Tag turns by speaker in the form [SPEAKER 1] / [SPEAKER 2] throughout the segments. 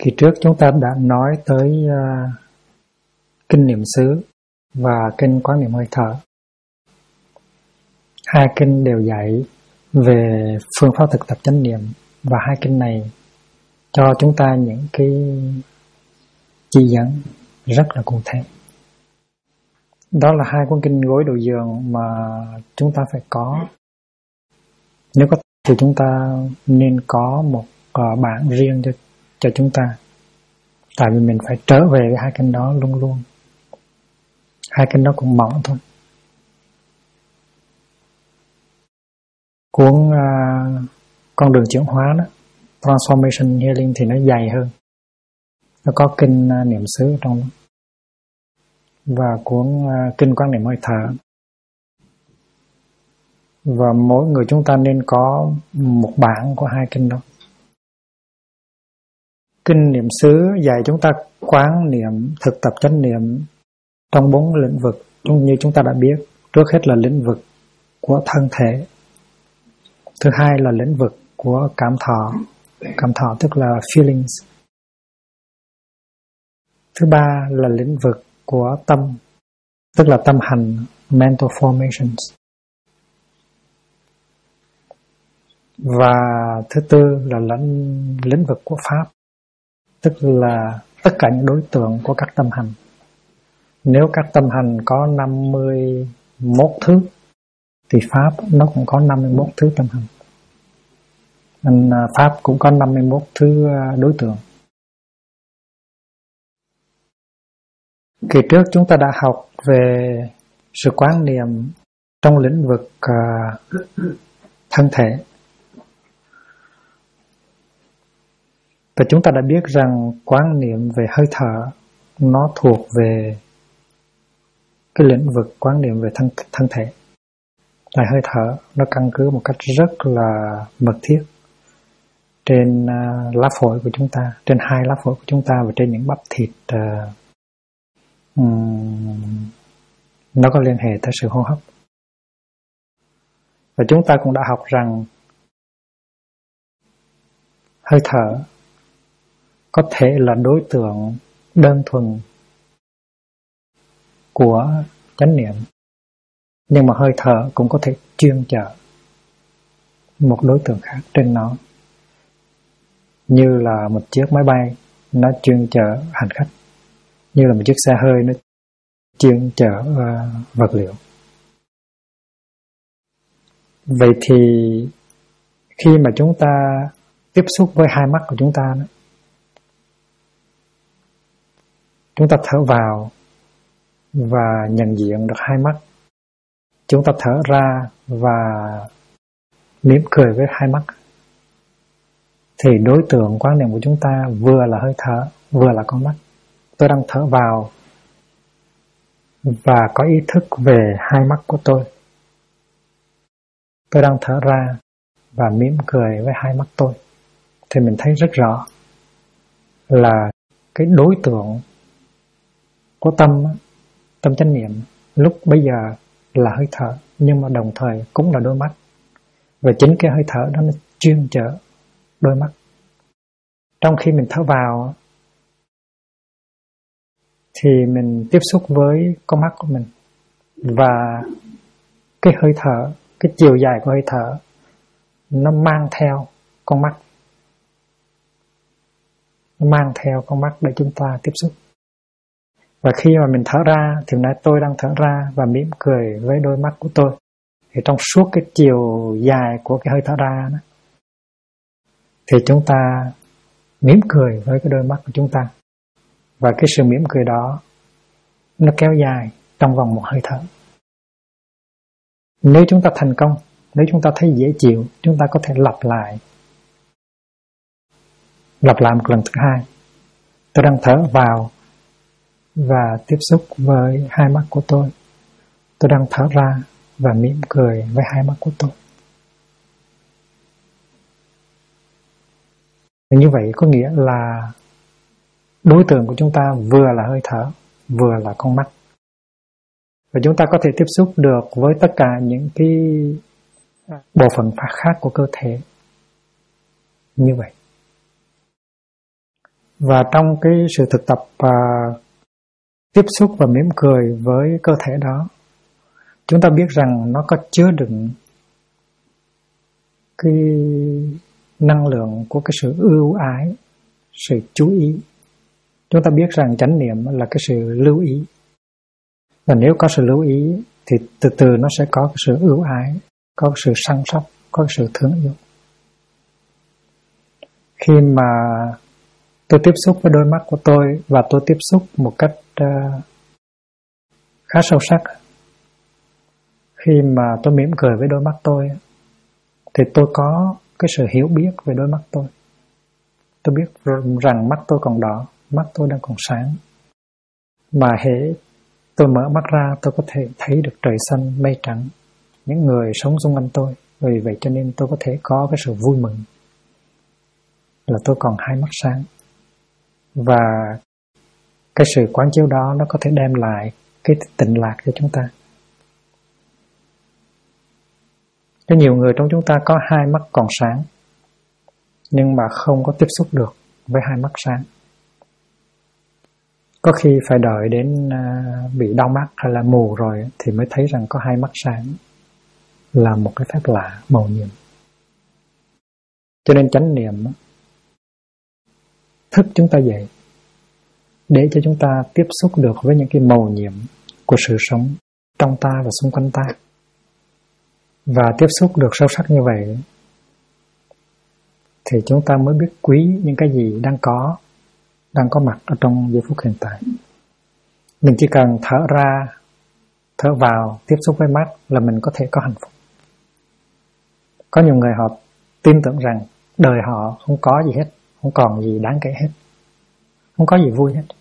[SPEAKER 1] Kỳ trước chúng ta đã nói tới kinh niệm xứ và kinh quán niệm hơi thở. Hai kinh đều dạy về phương pháp thực tập chánh niệm, và hai kinh này cho chúng ta những cái chỉ dẫn rất là cụ thể. Đó là hai cuốn kinh gối đầu giường mà chúng ta phải có. Nếu có thì chúng ta nên có một bản riêng cho chúng ta. Tại vì mình phải trở về với hai kinh đó luôn luôn. Hai kinh đó cũng mỏng thôi. Cuốn con đường chuyển hóa đó, Transformation Healing, thì nó dày hơn. Nó có kinh niệm xứ trong đó. Và cuốn kinh quán niệm hơi thở. Và mỗi người chúng ta nên có một bản của hai kinh đó. Kinh niệm xứ dạy chúng ta quán niệm, thực tập chánh niệm trong 4 lĩnh vực. Như chúng ta đã biết, trước hết là lĩnh vực của thân thể. Thứ hai là lĩnh vực của cảm thọ. Cảm thọ tức là feelings. Thứ ba là lĩnh vực của tâm, tức là tâm hành, mental formations. Và thứ tư là lĩnh vực của pháp, tức là tất cả những đối tượng của các tâm hành. Nếu các tâm hành có 51 thứ, thì pháp nó cũng có 51 thứ tâm hành. Nên pháp cũng có 51 thứ đối tượng. Kỳ trước chúng ta đã học về sự quán niệm trong lĩnh vực thân thể. Và chúng ta đã biết rằng quán niệm về hơi thở nó thuộc về cái lĩnh vực quán niệm về thân thể. Tại hơi thở nó căn cứ một cách rất là mật thiết trên lá phổi của chúng ta, trên hai lá phổi của chúng ta và trên những bắp thịt nó có liên hệ tới sự hô hấp. Và chúng ta cũng đã học rằng hơi thở có thể là đối tượng đơn thuần của chánh niệm, nhưng mà hơi thở cũng có thể chuyên chở một đối tượng khác trên nó. Như là một chiếc máy bay nó chuyên chở hành khách, như là một chiếc xe hơi nó chuyên chở vật liệu. Vậy thì khi mà chúng ta tiếp xúc với hai mắt của chúng ta đó, chúng ta thở vào và nhận diện được hai mắt. Chúng ta thở ra và mỉm cười với hai mắt. Thì đối tượng quán niệm của chúng ta vừa là hơi thở, vừa là con mắt. Tôi đang thở vào và có ý thức về hai mắt của tôi. Tôi đang thở ra và mỉm cười với hai mắt tôi. Thì mình thấy rất rõ là cái đối tượng của tâm chánh niệm lúc bây giờ là hơi thở, nhưng mà đồng thời cũng là đôi mắt. Và chính cái hơi thở đó nó chuyên chở đôi mắt. Trong khi mình thở vào thì mình tiếp xúc với con mắt của mình, và cái hơi thở, cái chiều dài của hơi thở nó mang theo con mắt. Nó mang theo con mắt để chúng ta tiếp xúc. Và khi mà mình thở ra thì nói tôi đang thở ra và mỉm cười với đôi mắt của tôi. Thì trong suốt cái chiều dài của cái hơi thở ra đó, thì chúng ta mỉm cười với cái đôi mắt của chúng ta. Và cái sự mỉm cười đó nó kéo dài trong vòng một hơi thở. Nếu chúng ta thành công, nếu chúng ta thấy dễ chịu, chúng ta có thể lặp lại một lần thứ hai. Tôi đang thở vào và tiếp xúc với hai mắt của tôi. Tôi đang thở ra và mỉm cười với hai mắt của tôi. Và như vậy có nghĩa là đối tượng của chúng ta vừa là hơi thở, vừa là con mắt. Và chúng ta có thể tiếp xúc được với tất cả những cái bộ phận khác của cơ thể như vậy. Và trong cái sự thực tập tiếp xúc và mỉm cười với cơ thể đó, chúng ta biết rằng nó có chứa đựng cái năng lượng của cái sự ưu ái, sự chú ý. Chúng ta biết rằng chánh niệm là cái sự lưu ý. Và nếu có sự lưu ý thì từ từ nó sẽ có cái sự ưu ái, có cái sự săn sóc, có cái sự thương yêu. Khi mà tôi tiếp xúc với đôi mắt của tôi và tôi tiếp xúc một cách khá sâu sắc, khi mà tôi mỉm cười với đôi mắt tôi thì tôi có cái sự hiểu biết về đôi mắt tôi. Tôi biết rằng mắt tôi còn đỏ, mắt tôi đang còn sáng. Mà hễ tôi mở mắt ra, tôi có thể thấy được trời xanh mây trắng, những người sống xung quanh tôi. Vì vậy cho nên tôi có thể có cái sự vui mừng là tôi còn hai mắt sáng. Và cái sự quán chiếu đó nó có thể đem lại cái tịnh lạc cho chúng ta. Có nhiều người trong chúng ta có hai mắt còn sáng, nhưng mà không có tiếp xúc được với hai mắt sáng. Có khi phải đợi đến bị đau mắt hay là mù rồi thì mới thấy rằng có hai mắt sáng, là một cái phép lạ mầu nhiệm. Cho nên chánh niệm thức chúng ta dậy để cho chúng ta tiếp xúc được với những cái mầu nhiệm của sự sống trong ta và xung quanh ta. Và tiếp xúc được sâu sắc như vậy thì chúng ta mới biết quý những cái gì đang có mặt ở trong giây phút hiện tại. Mình chỉ cần thở ra, thở vào, tiếp xúc với mắt là mình có thể có hạnh phúc. Có nhiều người họ tin tưởng rằng đời họ không có gì hết, không còn gì đáng kể hết, không có gì vui hết.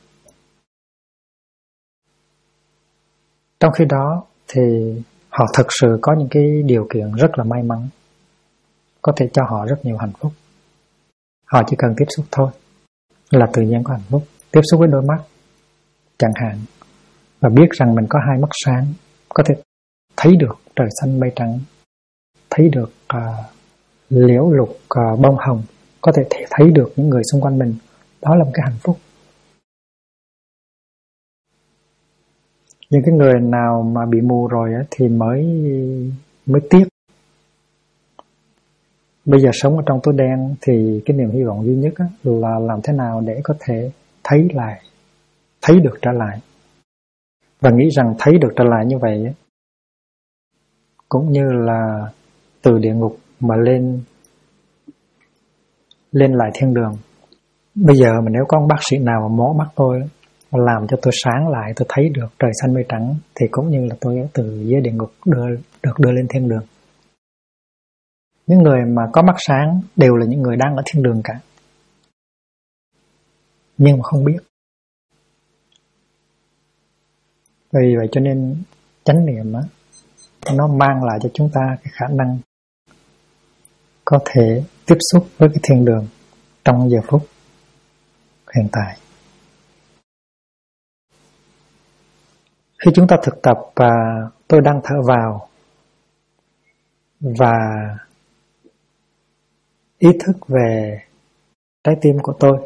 [SPEAKER 1] Trong khi đó thì họ thực sự có những cái điều kiện rất là may mắn, có thể cho họ rất nhiều hạnh phúc. Họ chỉ cần tiếp xúc thôi là tự nhiên có hạnh phúc. Tiếp xúc với đôi mắt chẳng hạn, và biết rằng mình có hai mắt sáng, có thể thấy được trời xanh mây trắng, thấy được liễu lục bông hồng, có thể thấy được những người xung quanh mình. Đó là một cái hạnh phúc. Những cái người nào mà bị mù rồi thì mới tiếc. Bây giờ sống ở trong tối đen thì cái niềm hy vọng duy nhất là làm thế nào để có thể thấy được trở lại. Và nghĩ rằng thấy được trở lại như vậy cũng như là từ địa ngục mà lên lại thiên đường. Bây giờ mà nếu có một bác sĩ nào mà mổ mắt tôi, làm cho tôi sáng lại, tôi thấy được trời xanh mây trắng, thì cũng như là tôi từ dưới địa ngục được đưa lên thiên đường. Những người mà có mắt sáng đều là những người đang ở thiên đường cả, nhưng mà không biết. Vì vậy cho nên chánh niệm nó mang lại cho chúng ta cái khả năng có thể tiếp xúc với cái thiên đường trong giờ phút hiện tại. Khi chúng ta thực tập tôi đang thở vào và ý thức về trái tim của tôi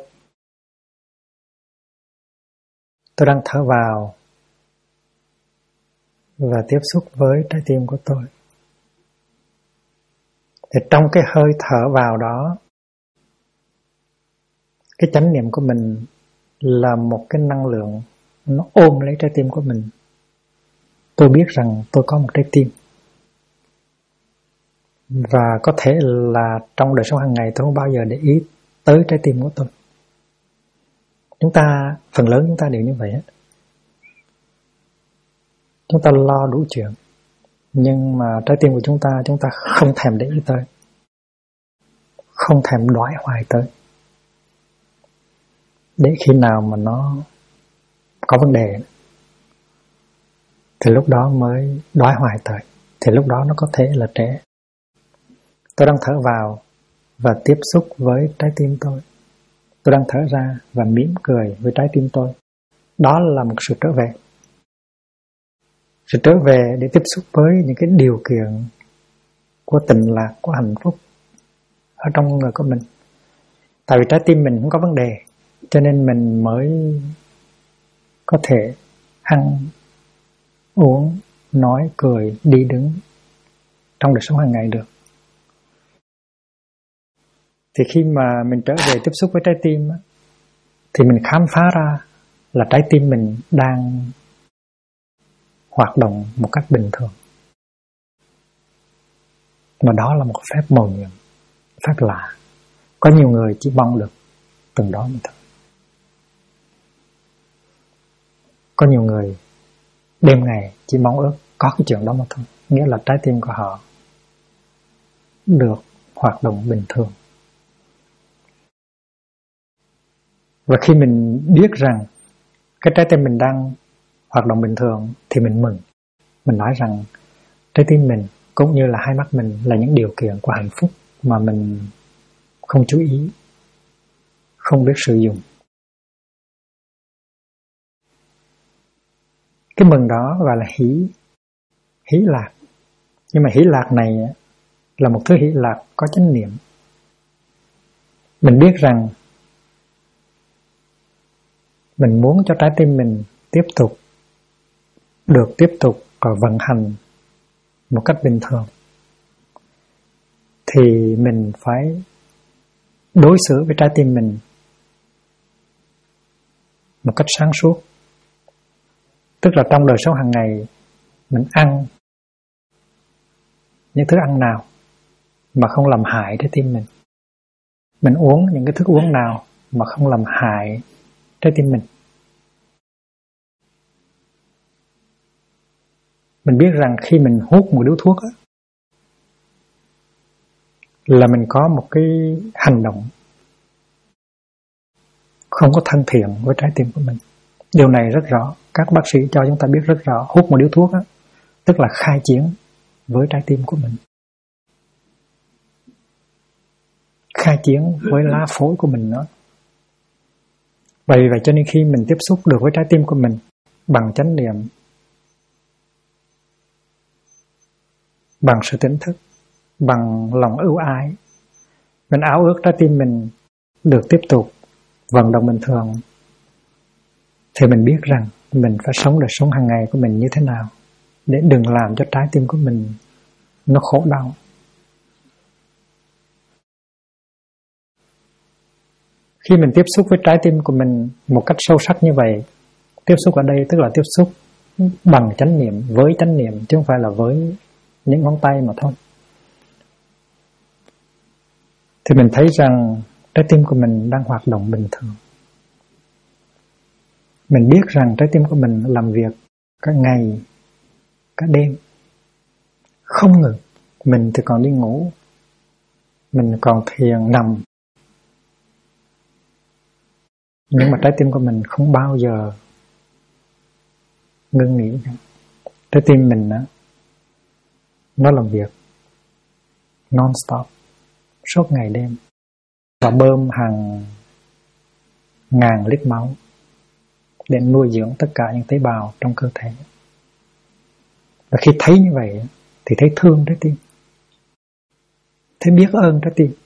[SPEAKER 1] đang thở vào và tiếp xúc với trái tim của tôi. Thì trong cái hơi thở vào đó, cái chánh niệm của mình là một cái năng lượng, nó ôm lấy trái tim của mình. Tôi biết rằng tôi có một trái tim. Và có thể là trong đời sống hàng ngày tôi không bao giờ để ý tới trái tim của tôi. Phần lớn chúng ta đều như vậy hết. Chúng ta lo đủ chuyện, nhưng mà trái tim của chúng ta không thèm để ý tới, không thèm đoái hoài tới. Để khi nào mà nó có vấn đề thì lúc đó mới đoái hoài tới, thì lúc đó nó có thể là trễ. Tôi đang thở vào và tiếp xúc với trái tim tôi. Tôi đang thở ra và mỉm cười với trái tim tôi. Đó là một sự trở về. Sự trở về để tiếp xúc với những cái điều kiện của tịnh lạc, của hạnh phúc ở trong người của mình. Tại vì trái tim mình không có vấn đề, Cho nên mình mới có thể ăn, uống, nói, cười, đi đứng trong đời sống hàng ngày được. Thì khi mà mình trở về tiếp xúc với trái tim thì mình khám phá ra là trái tim mình đang hoạt động một cách bình thường. Mà đó là một phép mầu nhiệm, phép lạ. Có nhiều người chỉ mong được từng đó mà thôi. Có nhiều người đêm ngày chỉ mong ước có cái chuyện đó mà thôi. Nghĩa là trái tim của họ được hoạt động bình thường. Và khi mình biết rằng cái trái tim mình đang hoạt động bình thường thì mình mừng. Mình nói rằng trái tim mình cũng như là hai mắt mình là những điều kiện của hạnh phúc mà mình không chú ý, không biết sử dụng. Cái mừng đó gọi là hỷ lạc. Nhưng mà hỷ lạc này là một thứ hỷ lạc có chánh niệm. Mình biết rằng mình muốn cho trái tim mình tiếp tục vận hành một cách bình thường, thì mình phải đối xử với trái tim mình một cách sáng suốt. Tức là trong đời sống hàng ngày mình ăn những thức ăn nào mà không làm hại trái tim mình. Mình uống những cái thức uống nào mà không làm hại trái tim mình. Mình biết rằng khi mình hút một điếu thuốc là mình có một cái hành động không có thân thiện với trái tim của mình. Điều này rất rõ. Các bác sĩ cho chúng ta biết rất rõ. Hút một điếu thuốc tức là khai chiến với trái tim của mình, khai chiến với lá phổi của mình nữa. Vậy cho nên khi mình tiếp xúc được với trái tim của mình bằng chánh niệm, bằng sự tỉnh thức, bằng lòng ưu ái, mình ao ước trái tim mình được tiếp tục vận động bình thường, thì mình biết rằng mình phải sống đời sống hàng ngày của mình như thế nào để đừng làm cho trái tim của mình nó khổ đau. Khi mình tiếp xúc với trái tim của mình một cách sâu sắc như vậy, tiếp xúc ở đây tức là tiếp xúc bằng chánh niệm, với chánh niệm, chứ không phải là với những ngón tay mà thôi. Thì mình thấy rằng trái tim của mình đang hoạt động bình thường. Mình biết rằng trái tim của mình làm việc cả ngày, cả đêm, không ngừng. Mình thì còn đi ngủ, mình còn thiền nằm, nhưng mà trái tim của mình không bao giờ ngưng nghỉ. Trái tim mình nó làm việc non-stop, suốt ngày đêm, và bơm hàng ngàn lít máu để nuôi dưỡng tất cả những tế bào trong cơ thể. Và khi thấy như vậy thì thấy thương trái tim, thấy biết ơn trái tim.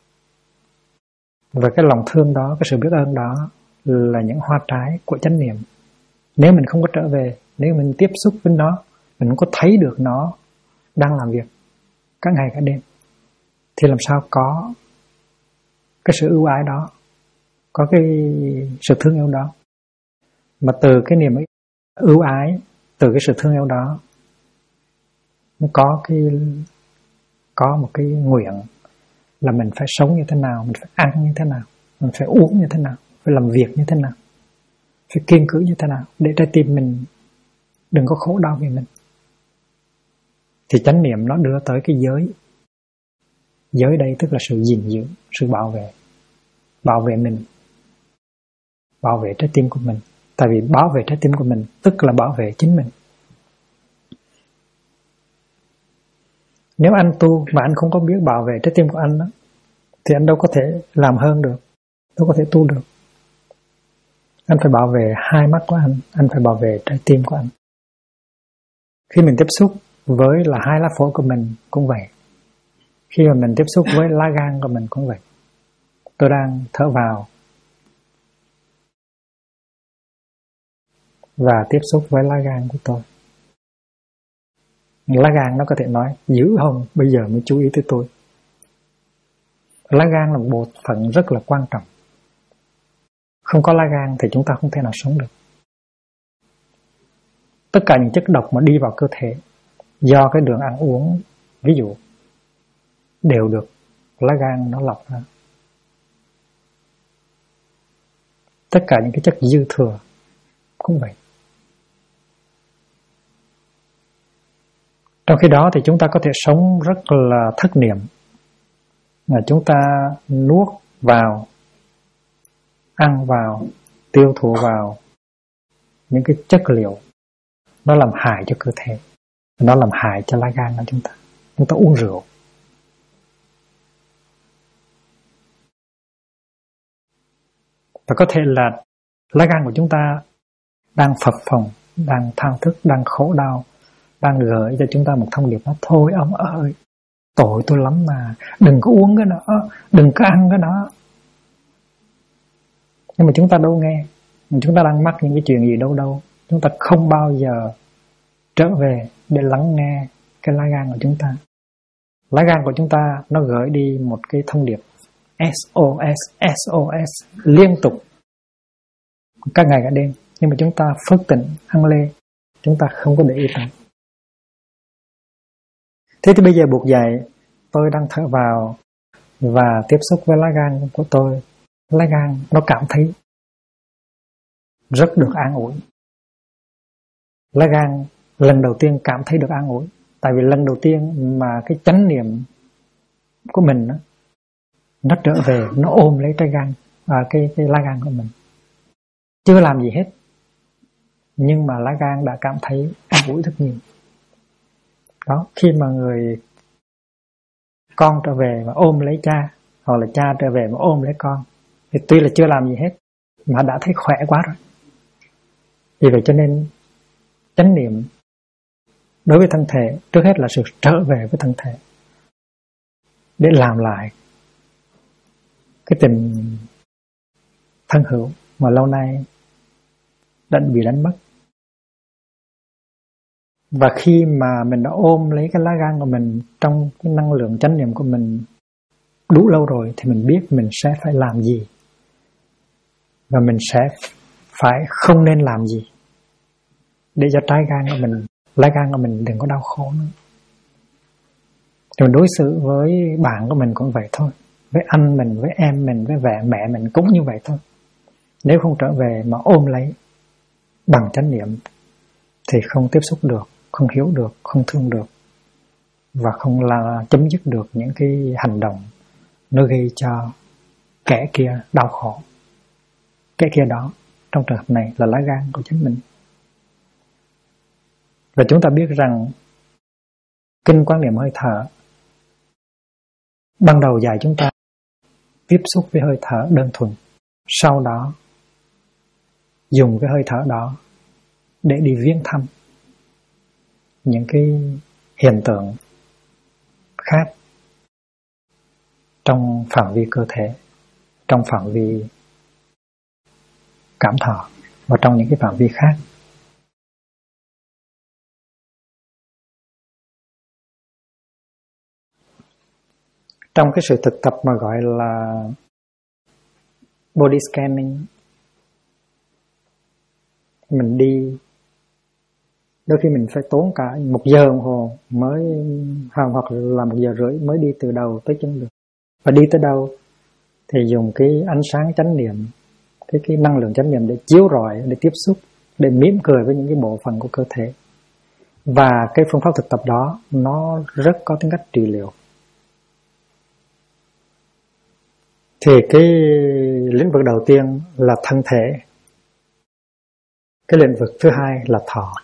[SPEAKER 1] Và cái lòng thương đó, cái sự biết ơn đó là những hoa trái của chánh niệm. Nếu mình không có trở về, nếu mình tiếp xúc với nó, mình không có thấy được nó đang làm việc cả ngày cả đêm, thì làm sao có cái sự ưu ái đó, có cái sự thương yêu đó. Mà từ cái niềm ưu ái, từ cái sự thương yêu đó, nó có một cái nguyện là mình phải sống như thế nào, mình phải ăn như thế nào, mình phải uống như thế nào, phải làm việc như thế nào, phải kiên cử như thế nào, để trái tim mình đừng có khổ đau vì mình. Thì chánh niệm nó đưa tới cái giới. Giới đây tức là sự gìn giữ, sự bảo vệ mình, bảo vệ trái tim của mình. Tại vì bảo vệ trái tim của mình tức là bảo vệ chính mình. Nếu anh tu mà anh không có biết bảo vệ trái tim của anh thì anh đâu có thể làm hơn được, đâu có thể tu được. Anh phải bảo vệ hai mắt của anh phải bảo vệ trái tim của anh. Khi mình tiếp xúc với là hai lá phổi của mình cũng vậy. Khi mà mình tiếp xúc với lá gan của mình cũng vậy. Tôi đang thở vào, và tiếp xúc với lá gan của tôi. Lá gan nó có thể nói dữ không, bây giờ mới chú ý tới tôi. Lá gan là một bộ phận rất là quan trọng. Không có lá gan thì chúng ta không thể nào sống được. Tất cả những chất độc mà đi vào cơ thể do cái đường ăn uống, ví dụ, đều được lá gan nó lọc ra. Tất cả những cái chất dư thừa cũng vậy. Trong khi đó thì chúng ta có thể sống rất là thất niệm, là chúng ta nuốt vào, ăn vào, tiêu thụ vào những cái chất liệu nó làm hại cho cơ thể, nó làm hại cho lá gan của chúng ta. Chúng ta uống rượu, và có thể là lá gan của chúng ta đang phập phồng, đang thao thức, đang khổ đau, đang gửi cho chúng ta một thông điệp đó: thôi ông ơi, tội tôi lắm mà, đừng có uống cái đó, đừng có ăn cái đó. Nhưng mà chúng ta đâu nghe, chúng ta đang mắc những cái chuyện gì đâu. Chúng ta không bao giờ trở về để lắng nghe cái lá gan của chúng ta. Lá gan của chúng ta nó gửi đi một cái thông điệp SOS liên tục các ngày cả đêm, nhưng mà chúng ta phớt tỉnh hăng lê, chúng ta không có để ý tới. Thế thì bây giờ buộc dậy, tôi đang thở vào và tiếp xúc với lá gan của tôi. Lá gan nó cảm thấy rất được an ủi. Lá gan lần đầu tiên cảm thấy được an ủi, tại vì lần đầu tiên mà cái chánh niệm của mình đó, nó trở về, nó ôm lấy trái gan, cái lá gan của mình, chưa làm gì hết, nhưng mà lá gan đã cảm thấy an ủi rất nhiều. Đó, khi mà người con trở về mà ôm lấy cha, hoặc là cha trở về mà ôm lấy con, thì tuy là chưa làm gì hết mà đã thấy khỏe quá rồi. Vì vậy cho nên chánh niệm đối với thân thể trước hết là sự trở về với thân thể, để làm lại cái tình thân hữu mà lâu nay đã bị đánh mất. Và khi mà mình đã ôm lấy cái lá gan của mình trong cái năng lượng chánh niệm của mình đủ lâu rồi, thì mình biết mình sẽ phải làm gì và mình sẽ phải không nên làm gì để cho trái gan của mình, lá gan của mình đừng có đau khổ nữa. Rồi đối xử với bạn của mình cũng vậy thôi, với anh mình, với em mình, với mẹ mình cũng như vậy thôi. Nếu không trở về mà ôm lấy bằng chánh niệm thì không tiếp xúc được, không hiểu được, không thương được, và không là chấm dứt được những cái hành động nó gây cho kẻ kia đau khổ. Kẻ kia đó trong trường hợp này là lá gan của chính mình. Và chúng ta biết rằng kinh Quán Niệm Hơi Thở ban đầu dạy chúng ta tiếp xúc với hơi thở đơn thuần, sau đó dùng cái hơi thở đó để đi viếng thăm những cái hiện tượng khác trong phạm vi cơ thể, trong phạm vi cảm thọ và trong những cái phạm vi khác. Trong cái sự thực tập mà gọi là body scanning, mình đi, đôi khi mình phải tốn cả 1 giờ đồng hồ mới, hoặc là 1 giờ rưỡi mới đi từ đầu tới chân được. Và đi tới đâu thì dùng cái ánh sáng chánh niệm, cái năng lượng chánh niệm để chiếu rọi, để tiếp xúc, để mỉm cười với những cái bộ phận của cơ thể. Và cái phương pháp thực tập đó nó rất có tính cách trị liệu. Thì cái lĩnh vực đầu tiên là thân thể, cái lĩnh vực thứ hai là thọ.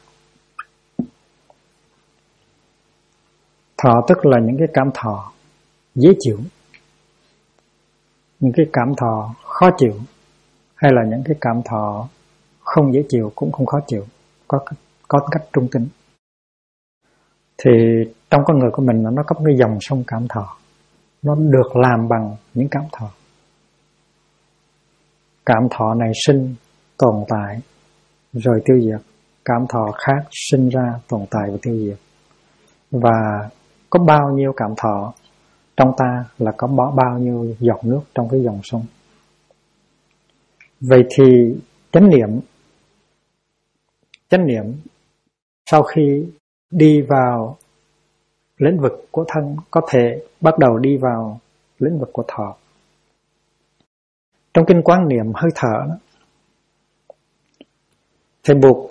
[SPEAKER 1] Thọ tức là những cái cảm thọ dễ chịu, những cái cảm thọ khó chịu, hay là những cái cảm thọ không dễ chịu cũng không khó chịu, có cách trung tính. Thì trong con người của mình nó có một cái dòng sông cảm thọ, nó được làm bằng những cảm thọ. Cảm thọ này sinh, tồn tại, rồi tiêu diệt. Cảm thọ khác sinh ra, tồn tại và tiêu diệt. Và có bao nhiêu cảm thọ trong ta là có bao nhiêu giọt nước trong cái dòng sông. Vậy thì chánh niệm sau khi đi vào lĩnh vực của thân có thể bắt đầu đi vào lĩnh vực của thọ. Trong kinh Quán Niệm hơi thở đó, thầy buộc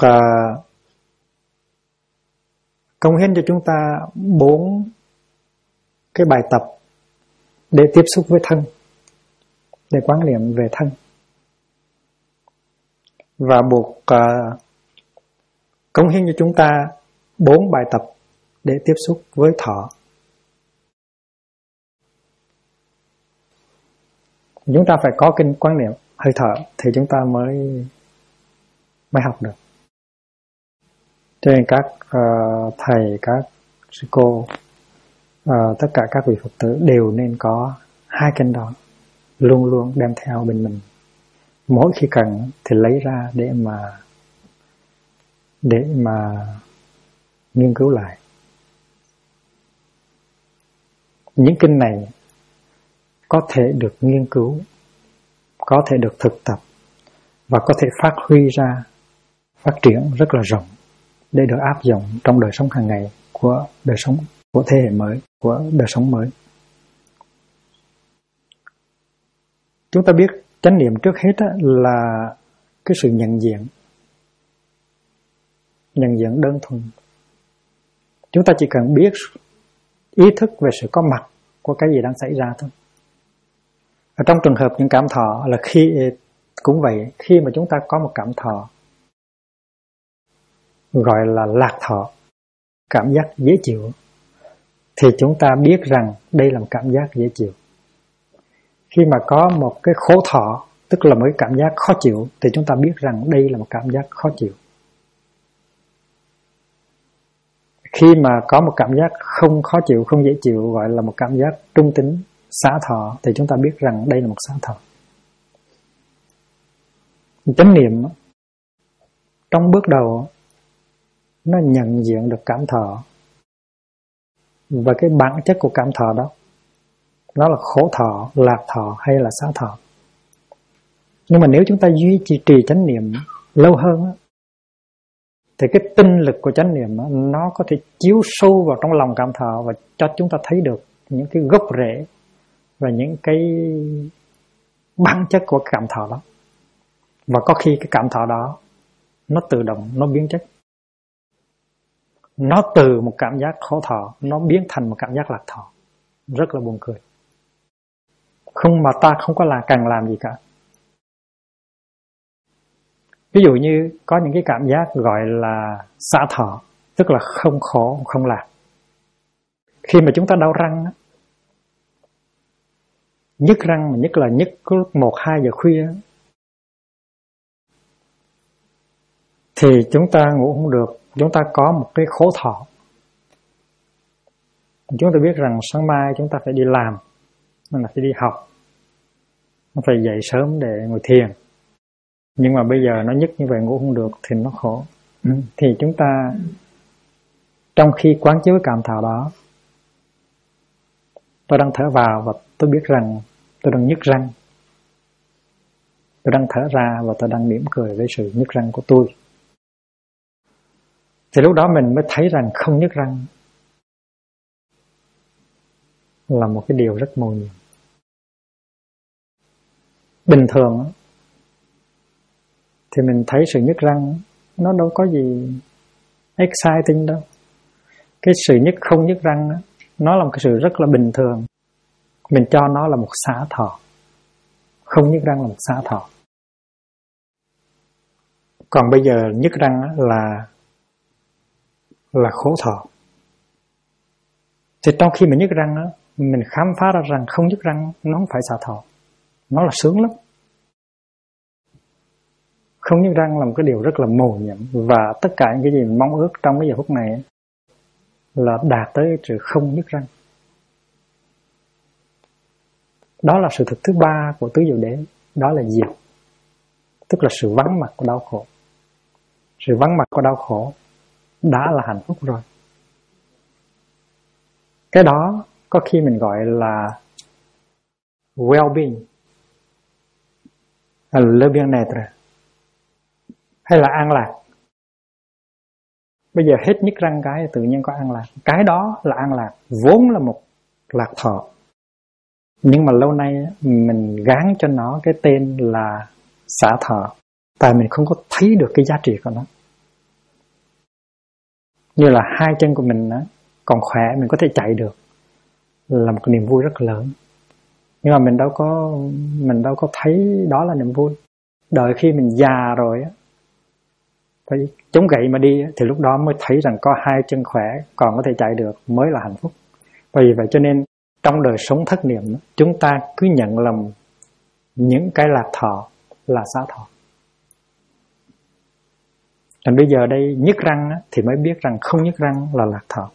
[SPEAKER 1] cống hiến cho chúng ta 4 cái bài tập để tiếp xúc với thân, để quán niệm về thân, và buộc cống hiến cho chúng ta 4 bài tập để tiếp xúc với thọ. Chúng ta phải có kinh quán niệm hơi thở thì chúng ta mới học được. Cho nên các thầy, các sư cô, tất cả các vị Phật tử đều nên có 2 kinh đó, luôn luôn đem theo bên mình. Mỗi khi cần thì lấy ra để mà nghiên cứu lại. Những kinh này có thể được nghiên cứu, có thể được thực tập và có thể phát huy ra, phát triển rất là rộng để được áp dụng trong đời sống hàng ngày của đời sống của thế hệ mới, của đời sống mới. Chúng ta biết chánh niệm trước hết là cái sự nhận diện đơn thuần. Chúng ta chỉ cần biết ý thức về sự có mặt của cái gì đang xảy ra thôi. Ở trong trường hợp những cảm thọ là cũng vậy, khi mà chúng ta có một cảm thọ gọi là lạc thọ, cảm giác dễ chịu, thì chúng ta biết rằng đây là một cảm giác dễ chịu. Khi mà có một cái khổ thọ, tức là một cái cảm giác khó chịu, thì chúng ta biết rằng đây là một cảm giác khó chịu. Khi mà có một cảm giác không khó chịu, không dễ chịu, gọi là một cảm giác trung tính, xả thọ, thì chúng ta biết rằng đây là một xả thọ. Chánh niệm trong bước đầu nó nhận diện được cảm thọ và cái bản chất của cảm thọ đó, nó là khổ thọ, lạc thọ hay là xả thọ. Nhưng mà nếu chúng ta duy trì chánh niệm lâu hơn thì cái tinh lực của chánh niệm nó có thể chiếu sâu vào trong lòng cảm thọ và cho chúng ta thấy được những cái gốc rễ và những cái bản chất của cảm thọ đó. Và có khi cái cảm thọ đó nó tự động, nó biến chất. Nó từ một cảm giác khổ thọ nó biến thành một cảm giác lạc thọ. Rất là buồn cười. Không mà ta không có cần làm gì cả. Ví dụ như có những cái cảm giác gọi là xả thọ, tức là không khổ, không lạc. Khi mà chúng ta đau răng, nhức răng, mà nhất là nhức lúc 1-2 giờ khuya, thì chúng ta ngủ không được, chúng ta có một cái khổ thọ. Chúng ta biết rằng sáng mai chúng ta phải đi làm, mình phải đi học, nó phải dậy sớm để ngồi thiền. Nhưng mà bây giờ nó nhức như vậy, ngủ không được thì nó khổ. Thì chúng ta trong khi quán chiếu cảm thọ đó, tôi đang thở vào và tôi biết rằng tôi đang nhức răng. Tôi đang thở ra và tôi đang mỉm cười với sự nhức răng của tôi. Thì lúc đó mình mới thấy rằng không nhức răng là một cái điều rất mầu nhiệm. Bình thường thì mình thấy sự nhức răng nó đâu có gì exciting đâu. Cái sự không nhức răng nó là một cái sự rất là bình thường. Mình cho nó là một xả thọ. Không nhức răng là một xả thọ. Còn bây giờ nhức răng là khổ thọ. Thì trong khi mình nhức răng mình khám phá ra rằng không nhức răng nó không phải xả thọ, nó là sướng lắm. Không nhức răng là một cái điều rất là mầu nhiệm, và tất cả những cái gì mình mong ước trong cái giờ phút này là đạt tới sự không nhức răng. Đó là sự thực thứ 3 của tứ diệu đế, đó là diệt, tức là sự vắng mặt của đau khổ. sự vắng mặt của đau khổ đã là hạnh phúc rồi. Cái đó có khi mình gọi là well-being, hay là le bien-être, hay là an lạc. Bây giờ hết nhức răng cái tự nhiên có an lạc. Cái đó là an lạc, vốn là một lạc thọ. Nhưng mà lâu nay mình gán cho nó cái tên là xả thọ, tại mình không có thấy được cái giá trị của nó. Như là hai chân của mình còn khỏe, mình có thể chạy được, là một niềm vui rất lớn. Nhưng mà mình đâu có thấy đó là niềm vui. Đợi khi mình già rồi phải chống gậy mà đi thì lúc đó mới thấy rằng có hai chân khỏe còn có thể chạy được mới là hạnh phúc. Vì vậy cho nên trong đời sống thất niệm, chúng ta cứ nhận lầm những cái lạc thọ là xá thọ. Còn bây giờ đây nhức răng thì mới biết rằng không nhức răng là lạc thọ.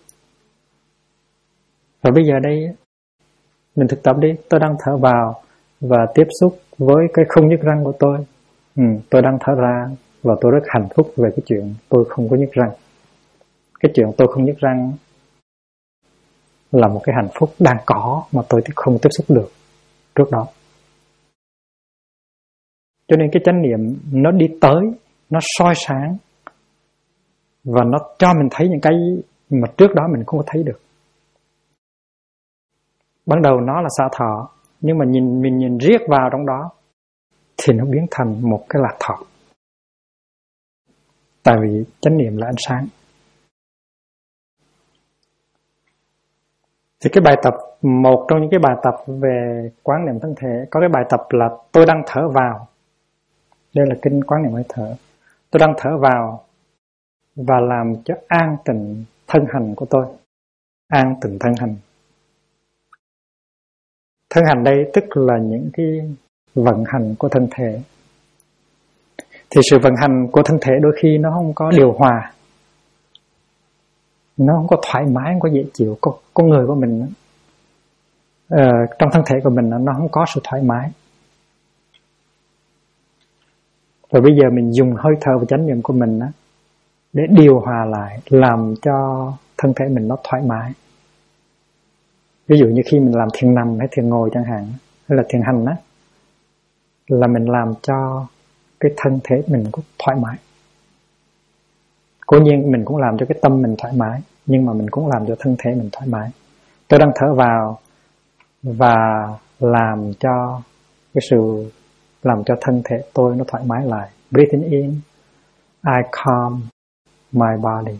[SPEAKER 1] Và bây giờ đây mình thực tập đi, tôi đang thở vào và tiếp xúc với cái không nhức răng của tôi. Tôi đang thở ra và tôi rất hạnh phúc về cái chuyện tôi không có nhức răng. Cái chuyện tôi không nhức răng là một cái hạnh phúc đang có mà tôi không tiếp xúc được trước đó. Cho nên cái chánh niệm nó đi tới, nó soi sáng và nó cho mình thấy những cái mà trước đó mình không có thấy được. Ban đầu nó là xả thọ, nhưng mà mình nhìn riết vào trong đó thì nó biến thành một cái lạc thọ. Tại vì chánh niệm là ánh sáng. Thì cái bài tập, một trong những cái bài tập về quán niệm thân thể, có cái bài tập là tôi đang thở vào. Đây là kinh quán niệm hơi thở. Tôi đang thở vào và làm cho an tịnh thân hành của tôi. An tịnh thân hành. Thân hành đây tức là những cái vận hành của thân thể. Thì sự vận hành của thân thể đôi khi nó không có điều hòa, nó không có thoải mái, không có dễ chịu. Con người của mình trong thân thể của mình nó không có sự thoải mái. Và bây giờ mình dùng hơi thở và chánh niệm của mình để điều hòa lại, làm cho thân thể mình nó thoải mái. Ví dụ như khi mình làm thiền nằm hay thiền ngồi chẳng hạn, hay là thiền hành là mình làm cho cái thân thể mình cũng thoải mái. Cố nhiên mình cũng làm cho cái tâm mình thoải mái, nhưng mà mình cũng làm cho thân thể mình thoải mái. Tôi đang thở vào và làm cho thân thể tôi nó thoải mái lại. Breathing in, I calm my body.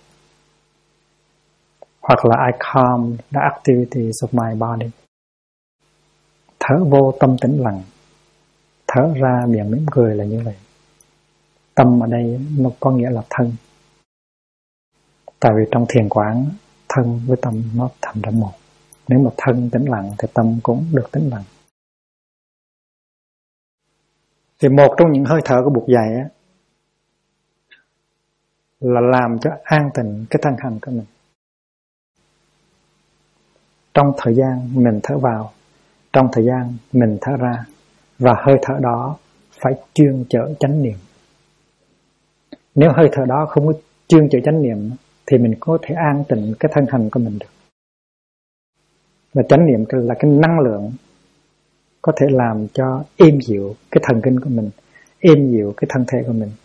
[SPEAKER 1] Hoặc là I calm the activities of my body. Thở vô tâm tĩnh lặng, thở ra miệng mỉm cười là như vậy. Tâm ở đây nó có nghĩa là thân. Tại vì trong thiền quán, thân với tâm nó thành ra một. Nếu mà thân tĩnh lặng thì tâm cũng được tĩnh lặng. Thì một trong những hơi thở của buộc dậy là làm cho an tịnh cái thân hành của mình. Trong thời gian mình thở vào, trong thời gian mình thở ra, và hơi thở đó phải chuyên chở chánh niệm. Nếu hơi thở đó không có chuyên chở chánh niệm thì mình có thể an tịnh cái thân hành của mình được. Và chánh niệm là cái năng lượng có thể làm cho êm dịu cái thần kinh của mình, êm dịu cái thân thể của mình.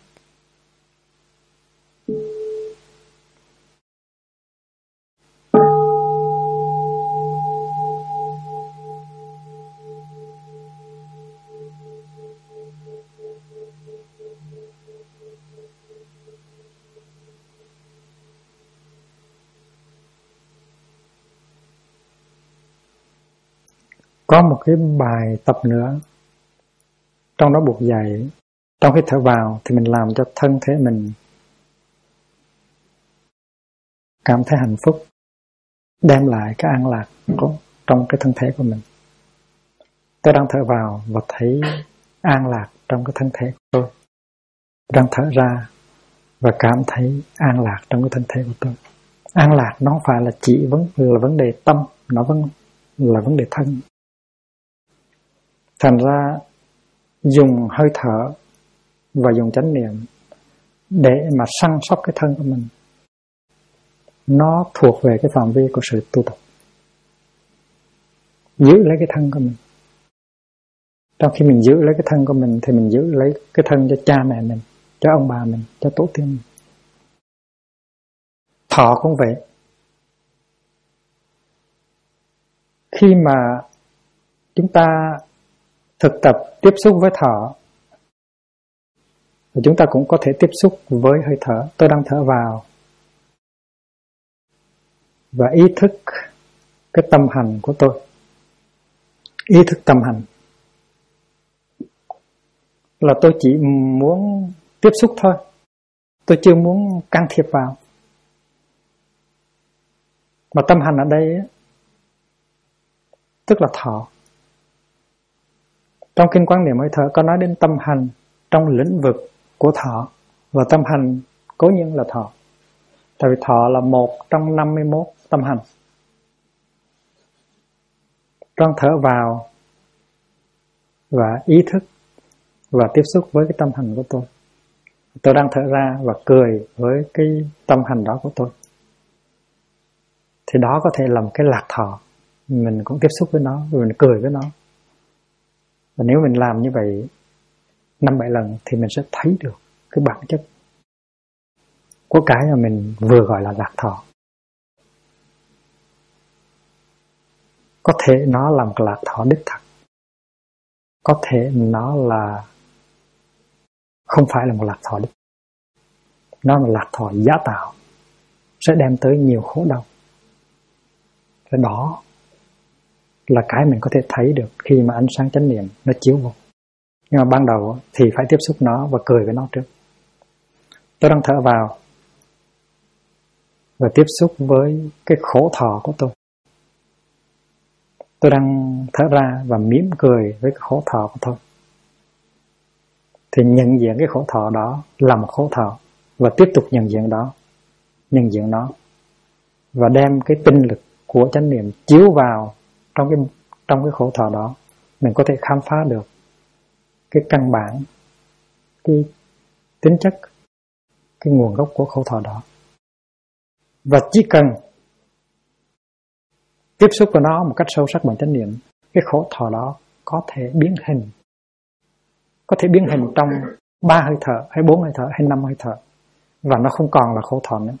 [SPEAKER 1] Có một cái bài tập nữa, trong đó buộc dậy, trong khi thở vào thì mình làm cho thân thể mình cảm thấy hạnh phúc, đem lại cái an lạc trong cái thân thể của mình. Tôi đang thở vào và thấy an lạc trong cái thân thể của tôi. Đang thở ra và cảm thấy an lạc trong cái thân thể của tôi. An lạc nó không phải là chỉ là vấn đề tâm, nó vẫn là vấn đề thân. Thành ra dùng hơi thở và dùng chánh niệm để mà săn sóc cái thân của mình. Nó thuộc về cái phạm vi của sự tu tập. Giữ lấy cái thân của mình. Trong khi mình giữ lấy cái thân của mình thì mình giữ lấy cái thân cho cha mẹ mình, cho ông bà mình, cho tổ tiên mình. Thọ cũng vậy. Khi mà chúng ta thực tập tiếp xúc với thọ, thì chúng ta cũng có thể tiếp xúc với hơi thở. Tôi đang thở vào và ý thức cái tâm hành của tôi. Ý thức tâm hành là tôi chỉ muốn tiếp xúc thôi, tôi chưa muốn can thiệp vào. Mà tâm hành ở đây tức là thọ. Trong kinh Quán Niệm Hơi Thở có nói đến tâm hành trong lĩnh vực của thọ, và tâm hành cố nhiên là thọ. Tại vì thọ là một trong 51 tâm hành. Trong thở vào và ý thức và tiếp xúc với cái tâm hành của tôi. Tôi đang thở ra và cười với cái tâm hành đó của tôi. Thì đó có thể làm cái lạc thọ. Mình cũng tiếp xúc với nó, mình cười với nó. Và nếu mình làm như vậy 5-7 lần thì mình sẽ thấy được cái bản chất của cái mà mình vừa gọi là lạc thọ. Có thể nó là một lạc thọ đích thực, có thể nó là không phải là một lạc thọ đích, nó là lạc thọ giả tạo, sẽ đem tới nhiều khổ đau. Và đó là cái mình có thể thấy được khi mà ánh sáng chánh niệm nó chiếu vô. Nhưng mà ban đầu thì phải tiếp xúc nó và cười với nó trước. Tôi đang thở vào và tiếp xúc với cái khổ thọ của tôi. Tôi đang thở ra và mỉm cười với cái khổ thọ của tôi. Thì nhận diện cái khổ thọ đó là một khổ thọ, và tiếp tục nhận diện đó, nhận diện nó, và đem cái tinh lực của chánh niệm chiếu vào trong cái khổ thọ đó. Mình có thể khám phá được cái căn bản, cái tính chất, cái nguồn gốc của khổ thọ đó. Và chỉ cần tiếp xúc với nó một cách sâu sắc bằng chánh niệm, cái khổ thọ đó có thể biến hình. Có thể biến hình trong 3 hơi thở, hay 4 hơi thở, hay 5 hơi thở. Và nó không còn là khổ thọ nữa.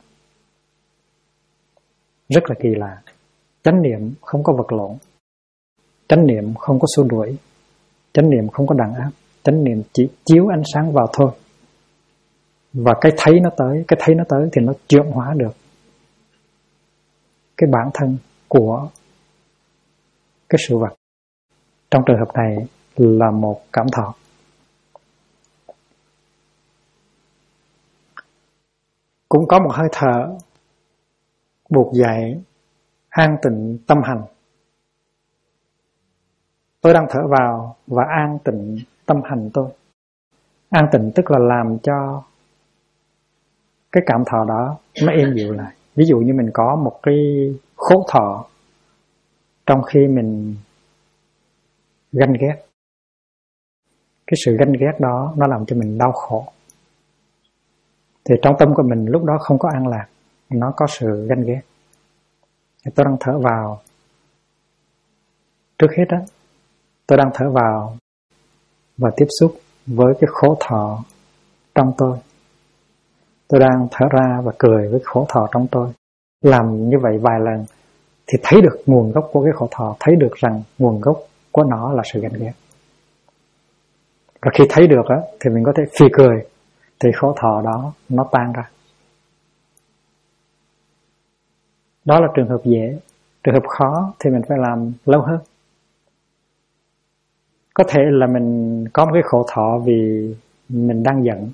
[SPEAKER 1] Rất là kỳ lạ. Chánh niệm không có vật lộn. Chánh niệm không có xua đuổi. Chánh niệm không có đàn áp. Chánh niệm chỉ chiếu ánh sáng vào thôi. Và cái thấy nó tới thì nó chuyển hóa được cái bản thân của cái sự vật. Trong trường hợp này là một cảm thọ. Cũng có một hơi thở buộc dậy an tịnh tâm hành. Tôi đang thở vào và an tịnh tâm hành tôi. An tịnh tức là làm cho cái cảm thọ đó nó êm dịu lại. Ví dụ như mình có một cái khổ thọ trong khi mình ganh ghét. Cái sự ganh ghét đó nó làm cho mình đau khổ. Thì trong tâm của mình lúc đó không có an lạc, nó có sự ganh ghét. Tôi đang thở vào. Trước hết đó, tôi đang thở vào và tiếp xúc với cái khổ thọ trong tôi. Tôi đang thở ra và cười với khổ thọ trong tôi. Làm như vậy vài lần thì thấy được nguồn gốc của cái khổ thọ, thấy được rằng nguồn gốc của nó là sự ganh ghét. Và khi thấy được á, thì mình có thể phì cười, thì khổ thọ đó nó tan ra. Đó là trường hợp dễ. Trường hợp khó thì mình phải làm lâu hơn. Có thể là mình có một cái khổ thọ vì mình đang giận.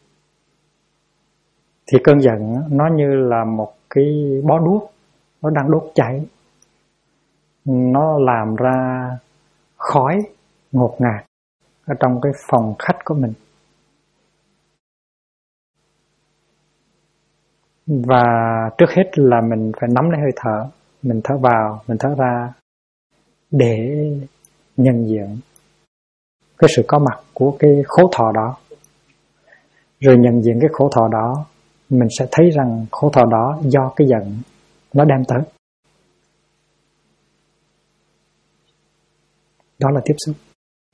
[SPEAKER 1] Thì cơn giận nó như là một cái bó đuốc, nó đang đốt cháy. Nó làm ra khói ngột ngạt ở trong cái phòng khách của mình. Và trước hết là mình phải nắm lấy hơi thở. Mình thở vào, mình thở ra để nhận diện cái sự có mặt của cái khổ thọ đó. rồi nhận diện cái khổ thọ đó, mình sẽ thấy rằng khổ thọ đó do cái giận nó đem tới. Đó là tiếp xúc.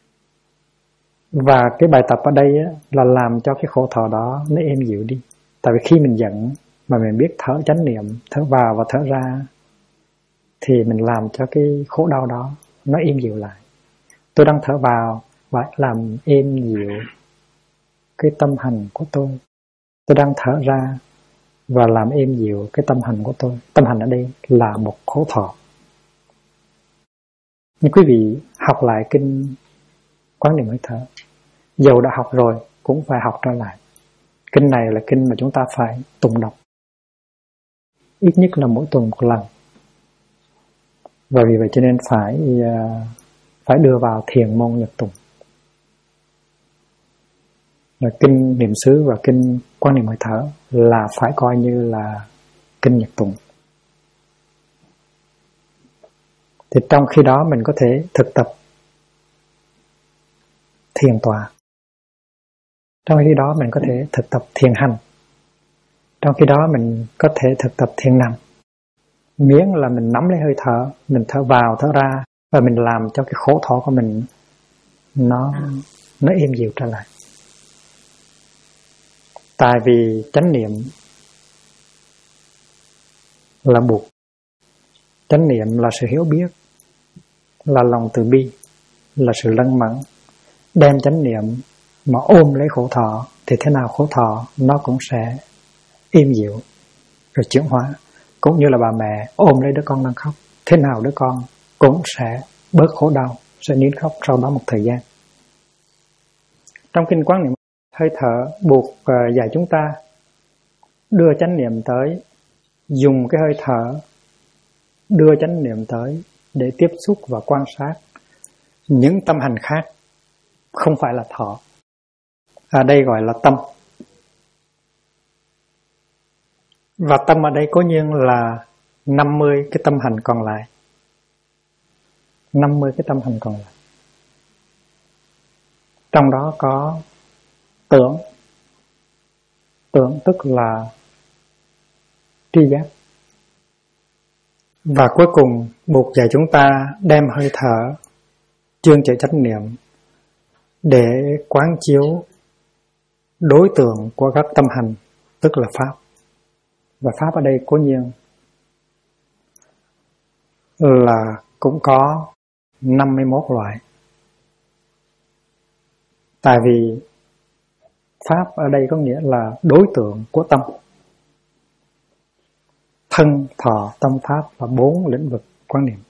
[SPEAKER 1] Và cái bài tập ở đây á, là làm cho cái khổ thọ đó nó êm dịu đi. Tại vì khi mình giận mà mình biết thở chánh niệm, thở vào và thở ra, thì mình làm cho cái khổ đau đó nó êm dịu lại. Tôi đang thở vào và làm êm dịu cái tâm hành của tôi. Tôi đang thở ra và làm êm dịu cái tâm hành của tôi. Tâm hành ở đây là một khổ thọ. Nhưng quý vị học lại kinh Quán Niệm Hơi Thở, dầu đã học rồi cũng phải học trở lại. Kinh này là kinh mà chúng ta phải tụng đọc ít nhất là mỗi tuần một lần. Và vì vậy cho nên phải đưa vào thiền môn nhật tụng. Và kinh niệm xứ và kinh Quán Niệm Hơi Thở là phải coi như là kinh nhật tụng. Thì trong khi đó mình có thể thực tập thiền tọa. Trong khi đó mình có thể thực tập thiền hành. Trong khi đó mình có thể thực tập thiền nằm. Miễn là mình nắm lấy hơi thở, mình thở vào thở ra, và mình làm cho cái khổ thọ của mình nó êm dịu trở lại. Tại vì chánh niệm là buộc, chánh niệm là sự hiểu biết, là lòng từ bi, là sự lân mẫn. Đem chánh niệm mà ôm lấy khổ thọ thì thế nào khổ thọ nó cũng sẽ êm dịu rồi chuyển hóa. Cũng như là bà mẹ ôm lấy đứa con đang khóc, thế nào đứa con cũng sẽ bớt khổ đau, sẽ nín khóc sau đó một thời gian. Trong kinh Quán Niệm Hơi Thở buộc dạy chúng ta đưa chánh niệm tới, dùng cái hơi thở đưa chánh niệm tới để tiếp xúc và quan sát những tâm hành khác, không phải là thọ. Ở đây gọi là tâm. Và tâm ở đây cố nhiên là 50 cái tâm hành còn lại. 50 cái tâm hành còn lại. Trong đó có tưởng. Tưởng tức là tri giác. Và cuối cùng buộc dạy chúng ta đem hơi thở chương chạy chánh niệm để quán chiếu đối tượng của các tâm hành, tức là Pháp. Và Pháp ở đây cố nhiên là cũng có 51 loại. Tại vì Pháp ở đây có nghĩa là đối tượng của tâm. Thân, thọ, tâm, pháp là 4 lĩnh vực quan niệm.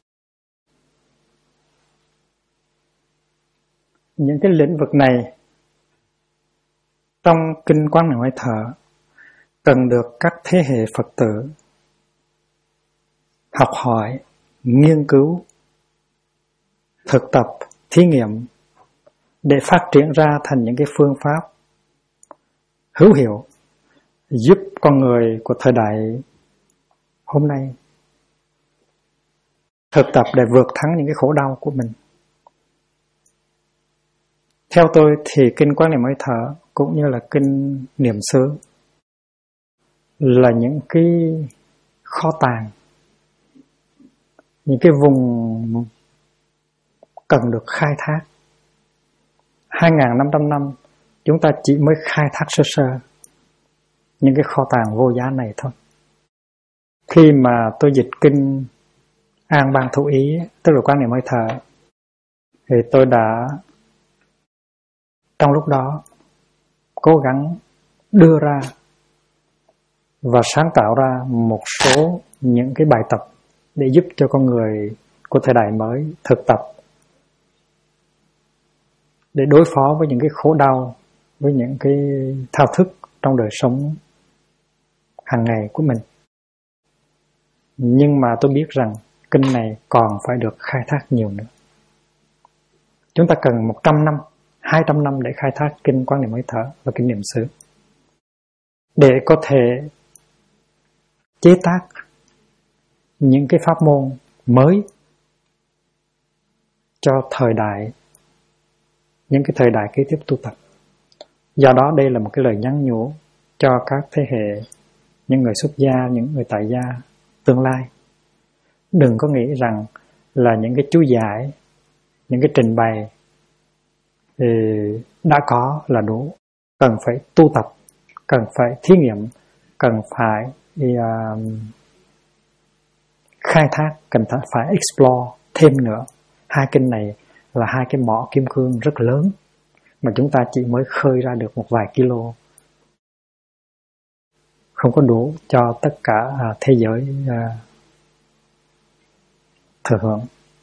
[SPEAKER 1] Những cái lĩnh vực này trong kinh Quán Niệm Hơi Thở cần được các thế hệ Phật tử học hỏi, nghiên cứu, thực tập, thí nghiệm để phát triển ra thành những cái phương pháp hữu hiệu giúp con người của thời đại hôm nay thực tập để vượt thắng những cái khổ đau của mình. Theo tôi thì kinh Quán Niệm Hơi Thở cũng như là kinh Niệm xứ là những cái kho tàng, những cái vùng cần được khai thác. 2.500 năm chúng ta chỉ mới khai thác sơ sơ những cái kho tàng vô giá này thôi. Khi mà tôi dịch kinh An Bang Thủ Ý, tức là Quán Niệm Hơi Thở, thì tôi đã trong lúc đó cố gắng đưa ra và sáng tạo ra một số những cái bài tập để giúp cho con người của thời đại mới thực tập để đối phó với những cái khổ đau, với những cái thao thức trong đời sống hàng ngày của mình. Nhưng mà tôi biết rằng kinh này còn phải được khai thác nhiều nữa. Chúng ta cần 100 năm, 200 năm để khai thác kinh Quán Niệm Hơi Thở và kinh Niệm xứ, để có thể chế tác những cái pháp môn mới cho thời đại, những cái thời đại kế tiếp tu tập. Do đó đây là một cái lời nhắn nhủ cho các thế hệ, những người xuất gia, những người tại gia tương lai. Đừng có nghĩ rằng là những cái chú giải, những cái trình bày thì đã có là đủ. Cần phải tu tập, cần phải thí nghiệm, cần phải khai thác, cần phải explore thêm nữa. Hai kinh này là hai cái mỏ kim cương rất lớn mà chúng ta chỉ mới khơi ra được một vài kilo, không có đủ cho tất cả thế giới thừa hưởng.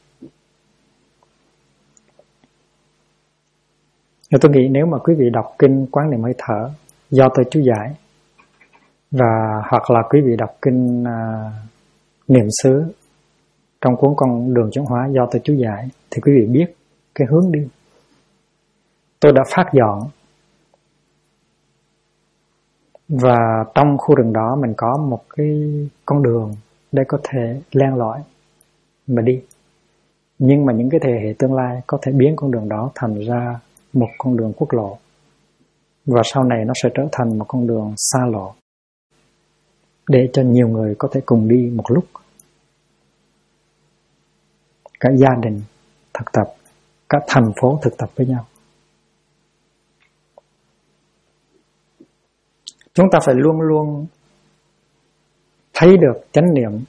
[SPEAKER 1] Tôi nghĩ nếu mà quý vị đọc kinh Quán Niệm Hơi Thở do tôi chú giải, và hoặc là quý vị đọc kinh Niệm xứ trong cuốn Con Đường Chuyển Hóa do tôi chú giải, thì quý vị biết cái hướng đi. Tôi đã phát dọn, và trong khu rừng đó mình có một cái con đường để có thể len lỏi mà đi. Nhưng mà những cái thế hệ tương lai có thể biến con đường đó thành ra một con đường quốc lộ, và sau này nó sẽ trở thành một con đường xa lộ, để cho nhiều người có thể cùng đi một lúc. Cả gia đình thực tập, cả thành phố thực tập với nhau. Chúng ta phải luôn luôn thấy được chánh niệm,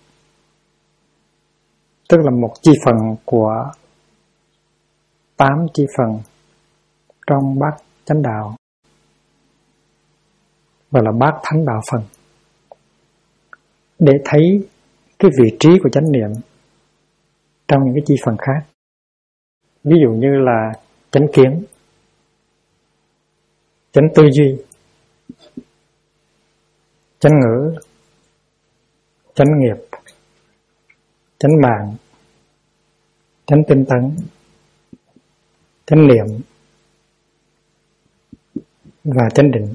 [SPEAKER 1] tức là một chi phần của 8 chi phần trong bát chánh đạo, và là bát thánh đạo phần, để thấy cái vị trí của chánh niệm trong những cái chi phần khác. Ví dụ như là chánh kiến, chánh tư duy, chánh ngữ, chánh nghiệp, chánh mạng, chánh tinh tấn, chánh niệm và chánh định.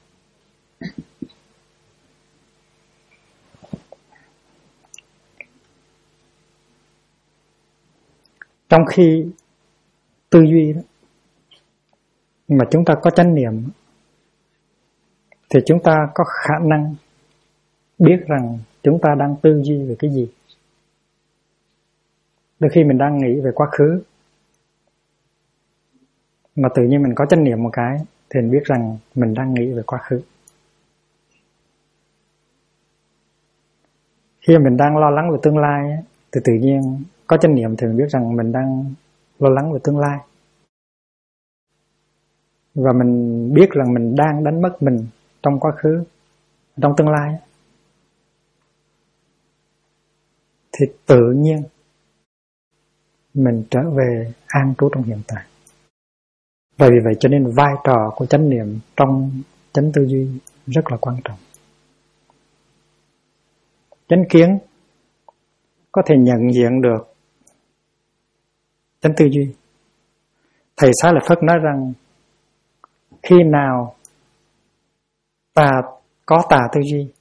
[SPEAKER 1] Trong khi tư duy đó, mà chúng ta có chánh niệm thì chúng ta có khả năng biết rằng chúng ta đang tư duy về cái gì. Đôi khi mình đang nghĩ về quá khứ, mà tự nhiên mình có chánh niệm một cái thì mình biết rằng mình đang nghĩ về quá khứ. Khi mình đang lo lắng về tương lai thì tự nhiên có chánh niệm thì mình biết rằng mình đang lo lắng về tương lai. Và mình biết rằng mình đang đánh mất mình trong quá khứ, trong tương lai, thì tự nhiên mình trở về an trú trong hiện tại. Và vì vậy cho nên vai trò của chánh niệm trong chánh tư duy rất là quan trọng. Chánh kiến có thể nhận diện được chánh tư duy. Thầy Xá Lợi Phất nói rằng khi nào có tà tư duy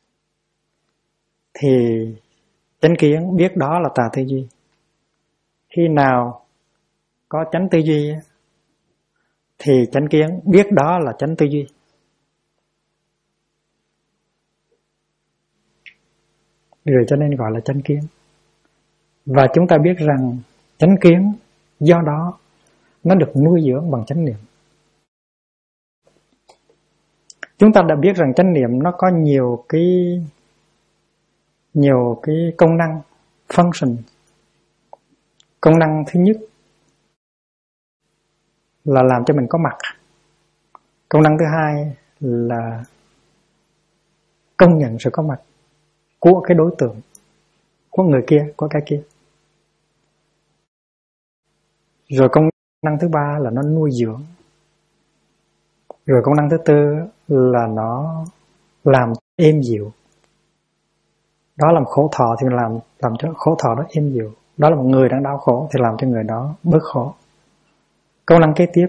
[SPEAKER 1] thì chánh kiến biết đó là tà tư duy. Khi nào có chánh tư duy thì chánh kiến biết đó là chánh tư duy. Rồi cho nên gọi là chánh kiến. Và chúng ta biết rằng chánh kiến do đó nó được nuôi dưỡng bằng chánh niệm. Chúng ta đã biết rằng chánh niệm nó có nhiều cái công năng, function. Công năng thứ nhất là làm cho mình có mặt. Công năng thứ hai là công nhận sự có mặt của cái đối tượng, của người kia, của cái kia. Rồi công năng thứ ba là nó nuôi dưỡng. Rồi công năng thứ tư là nó làm êm dịu. Đó là một khổ thọ thì làm cho khổ thọ đó êm dịu. Đó là một người đang đau khổ thì làm cho người đó bớt khổ. Công năng kế tiếp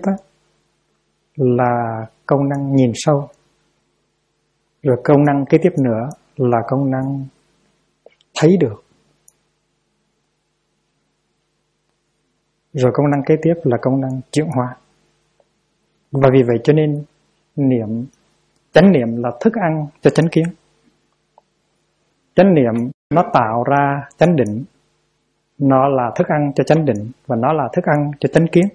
[SPEAKER 1] là công năng nhìn sâu. Rồi công năng kế tiếp nữa là công năng thấy được. Rồi công năng kế tiếp là công năng chuyển hóa. Và vì vậy cho nên chánh niệm là thức ăn cho chánh kiến. Chánh niệm nó tạo ra chánh định, nó là thức ăn cho chánh định và nó là thức ăn cho chánh kiến.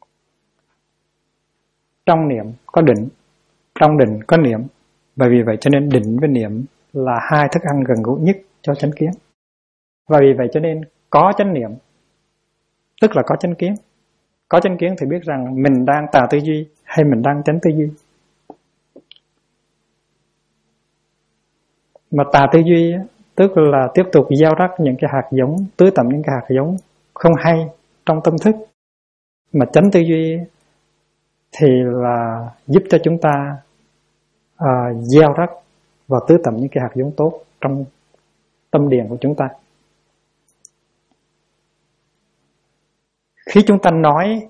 [SPEAKER 1] Trong niệm có định, trong định có niệm, và vì vậy cho nên định với niệm là hai thức ăn gần gũi nhất cho chánh kiến. Và vì vậy cho nên có chánh niệm tức là có chánh kiến. Có chánh kiến thì biết rằng mình đang tà tư duy hay mình đang chánh tư duy. Mà tà tư duy tức là tiếp tục gieo rắc những cái hạt giống, tưới tẩm những cái hạt giống không hay trong tâm thức. Mà chánh tư duy thì là giúp cho chúng ta gieo rắc và tưới tẩm những cái hạt giống tốt trong tâm điền của chúng ta. Khi chúng ta nói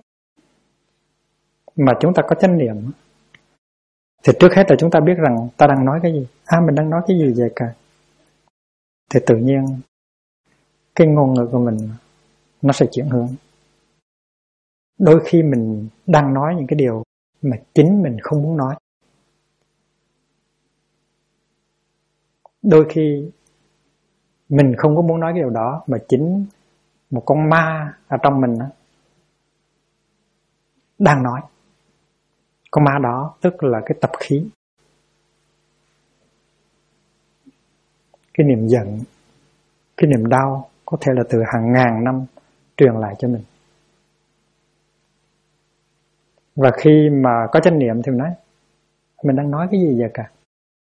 [SPEAKER 1] mà chúng ta có chánh niệm thì trước hết là chúng ta biết rằng ta đang nói cái gì. Mình đang nói cái gì vậy cả. Thì tự nhiên cái ngôn ngữ của mình nó sẽ chuyển hướng. Đôi khi mình đang nói những cái điều mà chính mình không muốn nói. Đôi khi mình không có muốn nói cái điều đó mà chính một con ma ở trong mình đang nói. Con ma đó tức là cái tập khí, cái niềm giận, cái niềm đau có thể là từ hàng ngàn năm truyền lại cho mình. Và khi mà có chánh niệm thì mình đang nói cái gì vậy cả.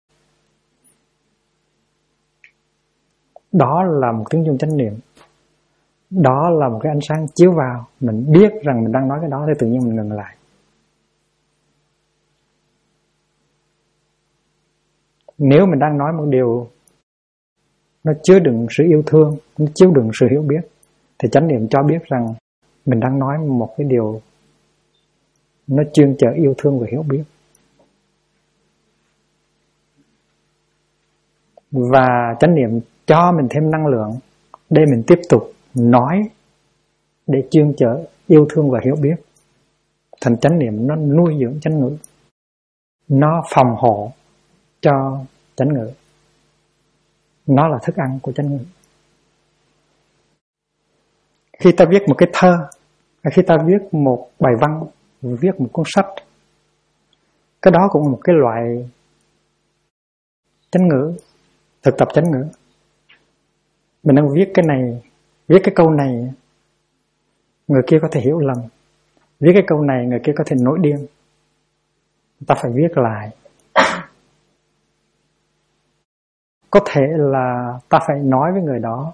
[SPEAKER 1] Đó là một tiếng chuông chánh niệm. Đó là một cái ánh sáng chiếu vào. Mình biết rằng mình đang nói cái đó thì tự nhiên mình ngừng lại. Nếu mình đang nói một điều nó chứa đựng sự yêu thương, nó chứa đựng sự hiểu biết, thì chánh niệm cho biết rằng mình đang nói một cái điều nó chuyên chở yêu thương và hiểu biết. Và chánh niệm cho mình thêm năng lượng để mình tiếp tục nói, để chuyên chở yêu thương và hiểu biết. Thành chánh niệm nó nuôi dưỡng chánh ngữ, nó phòng hộ cho chánh ngữ, nó là thức ăn của chánh ngữ. Khi ta viết một cái thơ, khi ta viết một bài văn, viết một cuốn sách, cái đó cũng là một cái loại chánh ngữ, thực tập chánh ngữ. Mình đang viết cái này, viết cái câu này, người kia có thể hiểu lầm. Viết cái câu này, người kia có thể nổi điên. Ta phải viết lại. Có thể là ta phải nói với người đó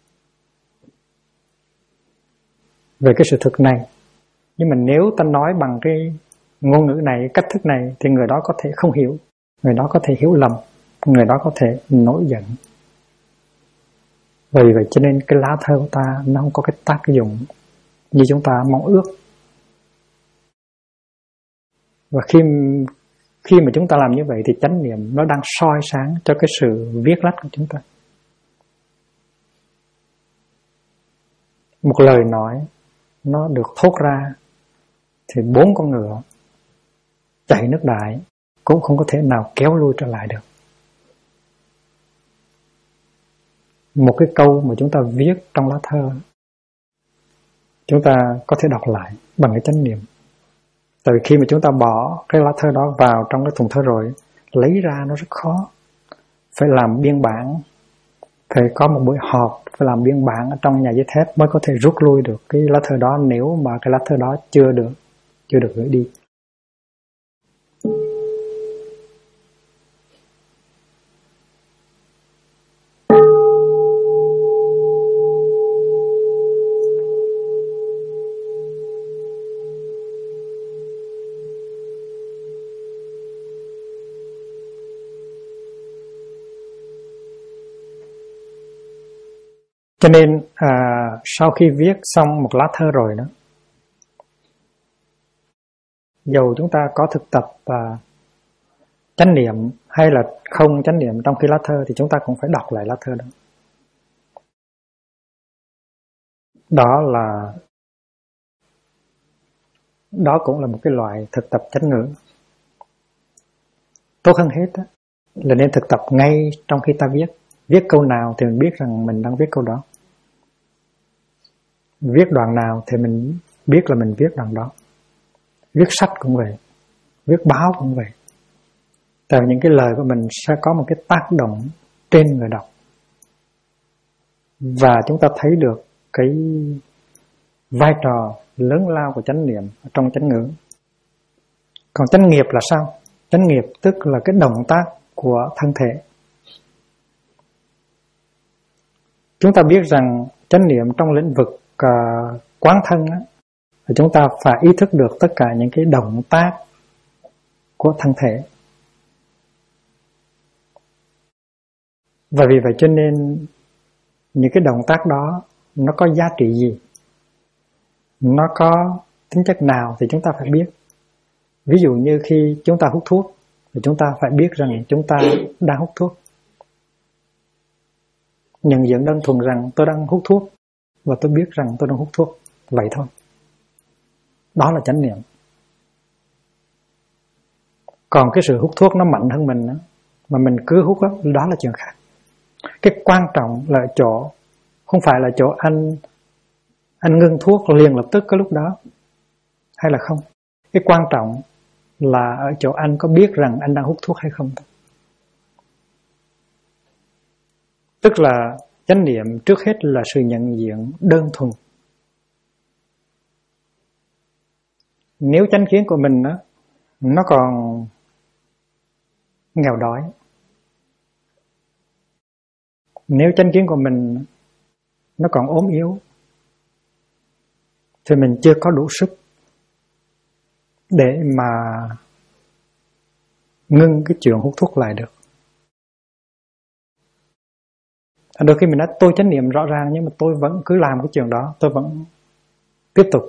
[SPEAKER 1] về cái sự thực này. Nhưng mà nếu ta nói bằng cái ngôn ngữ này, cách thức này, thì người đó có thể không hiểu, người đó có thể hiểu lầm, người đó có thể nổi giận. Vì vậy cho nên cái lá thơ của ta nó không có cái tác dụng như chúng ta mong ước. Và khi mà chúng ta làm như vậy thì chánh niệm nó đang soi sáng cho cái sự viết lách của chúng ta. Một lời nói nó được thốt ra thì 4 con ngựa chạy nước đại cũng không có thể nào kéo lui trở lại được. Một cái câu mà chúng ta viết trong lá thơ, chúng ta có thể đọc lại bằng cái chánh niệm. Tại vì khi mà chúng ta bỏ cái lá thơ đó vào trong cái thùng thơ rồi, lấy ra nó rất khó. Phải làm biên bản, phải có một buổi họp, phải làm biên bản ở trong nhà giấy thép mới có thể rút lui được cái lá thơ đó, nếu mà cái lá thơ đó chưa được gửi đi. Cho nên sau khi viết xong một lá thơ rồi đó, dầu chúng ta có thực tập chánh niệm hay là không chánh niệm trong khi lá thơ, thì chúng ta cũng phải đọc lại lá thơ đó. Đó cũng là một cái loại thực tập chánh ngữ. tốt hơn hết đó, là nên thực tập ngay trong khi ta viết. Viết câu nào thì mình biết rằng mình đang viết câu đó. Viết đoạn nào thì mình biết là mình viết đoạn đó. Viết sách cũng vậy, viết báo cũng vậy. Tại những cái lời của mình sẽ có một cái tác động trên người đọc. Và chúng ta thấy được cái vai trò lớn lao của chánh niệm trong chánh ngữ. Còn chánh nghiệp là sao? Chánh nghiệp tức là cái động tác của thân thể. Chúng ta biết rằng chánh niệm trong lĩnh vực quán thân á, chúng ta phải ý thức được tất cả những cái động tác của thân thể. Và vì vậy cho nên những cái động tác đó nó có giá trị gì, nó có tính chất nào thì chúng ta phải biết. Ví dụ như khi chúng ta hút thuốc thì chúng ta phải biết rằng chúng ta đang hút thuốc. Nhận diện đơn thuần rằng tôi đang hút thuốc và tôi biết rằng tôi đang hút thuốc, vậy thôi. Đó là chánh niệm. Còn cái sự hút thuốc nó mạnh hơn mình đó, mà mình cứ hút đó là chuyện khác. Cái quan trọng là ở chỗ, không phải là chỗ anh ngưng thuốc liền lập tức cái lúc đó, hay là không. Cái quan trọng là ở chỗ anh có biết rằng anh đang hút thuốc hay không. Tức là chánh niệm trước hết là sự nhận diện đơn thuần. Nếu chánh kiến của mình đó, nó còn nghèo đói, nếu chánh kiến của mình nó còn ốm yếu, thì mình chưa có đủ sức để mà ngưng cái chuyện hút thuốc lại được. Đôi khi mình nói tôi chánh niệm rõ ràng nhưng mà tôi vẫn cứ làm cái chuyện đó, tôi vẫn tiếp tục.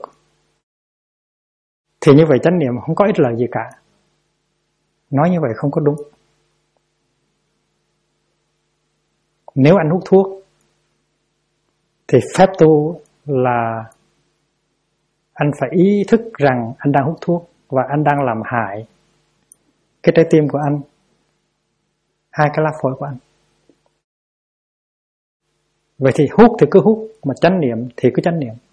[SPEAKER 1] Thì như vậy chánh niệm không có ích lợi gì cả. Nói như vậy không có đúng. Nếu anh hút thuốc thì phép tu là anh phải ý thức rằng anh đang hút thuốc và anh đang làm hại cái trái tim của anh, hai cái lá phổi của anh. Vậy thì hút thì cứ hút, mà chánh niệm thì cứ chánh niệm.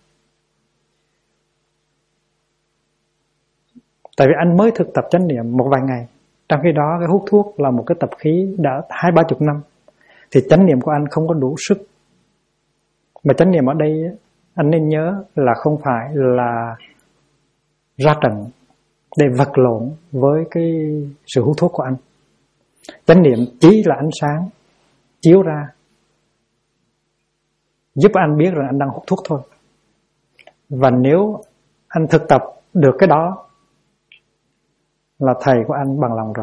[SPEAKER 1] Tại vì anh mới thực tập chánh niệm một vài ngày, trong khi đó cái hút thuốc là một cái tập khí đã 20-30 năm, thì chánh niệm của anh không có đủ sức. Mà chánh niệm ở đây anh nên nhớ là không phải là ra trận để vật lộn với cái sự hút thuốc của anh. Chánh niệm chỉ là ánh sáng chiếu ra, giúp anh biết rằng anh đang hút thuốc thôi. Và nếu anh thực tập được cái đó là thầy của anh bằng lòng rồi.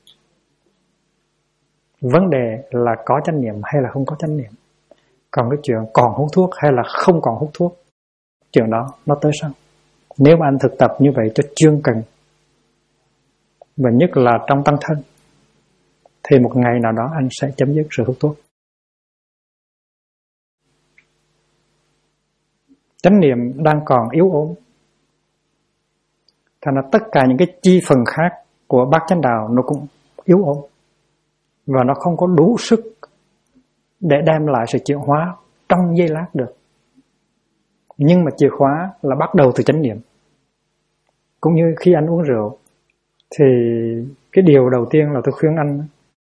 [SPEAKER 1] Vấn đề là có chánh niệm hay là không có chánh niệm. Còn cái chuyện còn hút thuốc hay là không còn hút thuốc, chuyện đó nó tới sau. Nếu mà anh thực tập như vậy cho chuyên cần, và nhất là trong tăng thân, thì một ngày nào đó anh sẽ chấm dứt sự hút thuốc. Chánh niệm đang còn yếu ốm, thành ra tất cả những cái chi phần khác của bát chánh đạo nó cũng yếu ốm, và nó không có đủ sức để đem lại sự chuyển hóa trong giây lát được. Nhưng mà chìa khóa là bắt đầu từ chánh niệm. Cũng như khi anh uống rượu, thì cái điều đầu tiên là tôi khuyên anh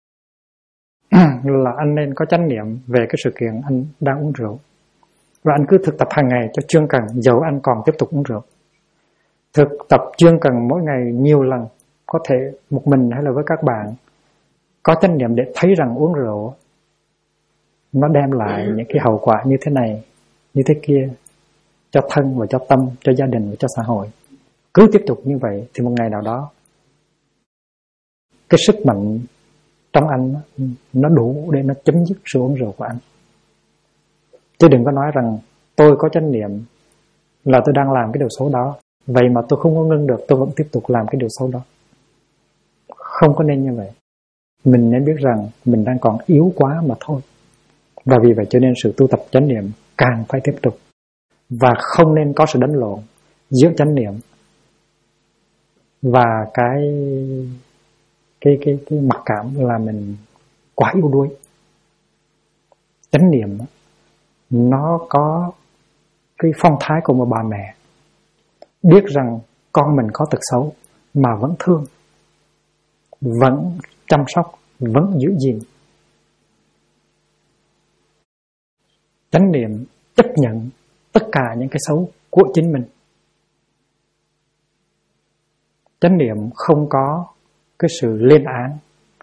[SPEAKER 1] là anh nên có chánh niệm về cái sự kiện anh đang uống rượu. Và anh cứ thực tập hàng ngày cho chuyên cần, dẫu anh còn tiếp tục uống rượu. Thực tập chuyên cần mỗi ngày nhiều lần, có thể một mình hay là với các bạn, có chánh niệm để thấy rằng uống rượu nó đem lại những cái hậu quả như thế này, như thế kia, cho thân và cho tâm, cho gia đình và cho xã hội. Cứ tiếp tục như vậy thì một ngày nào đó cái sức mạnh trong anh nó đủ để nó chấm dứt sự uống rượu của anh. Chứ đừng có nói rằng tôi có chánh niệm là tôi đang làm cái điều xấu đó, vậy mà tôi không có ngưng được, tôi vẫn tiếp tục làm cái điều xấu đó. Không có nên như vậy. Mình nên biết rằng mình đang còn yếu quá mà thôi. Và vì vậy cho nên sự tu tập chánh niệm càng phải tiếp tục. Và không nên có sự đánh lộn giữa chánh niệm và cái cái mặc cảm là mình quá yếu đuối. Chánh niệm nó có cái phong thái của một bà mẹ, biết rằng con mình có tật xấu mà vẫn thương, vẫn chăm sóc, vẫn giữ gìn. Chánh niệm chấp nhận tất cả những cái xấu của chính mình. Chánh niệm không có cái sự lên án,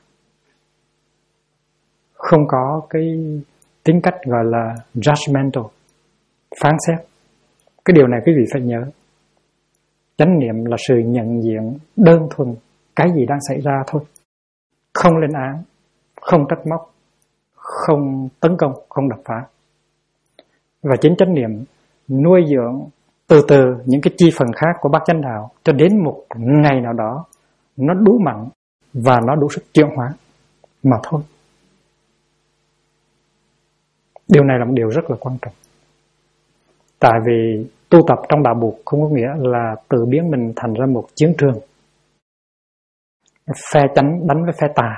[SPEAKER 1] không có cái tính cách gọi là judgmental, phán xét. Cái điều này quý vị phải nhớ. Chánh niệm là sự nhận diện đơn thuần cái gì đang xảy ra thôi. Không lên án, không trách móc, không tấn công, không đập phá. Và chính chánh niệm nuôi dưỡng từ từ những cái chi phần khác của bát chánh đạo, cho đến một ngày nào đó nó đủ mạnh và nó đủ sức chuyển hóa mà thôi. Điều này là một điều rất là quan trọng. Tại vì tu tập trong đạo Bụt không có nghĩa là tự biến mình thành ra một chiến trường, phe chánh đánh với phe tà.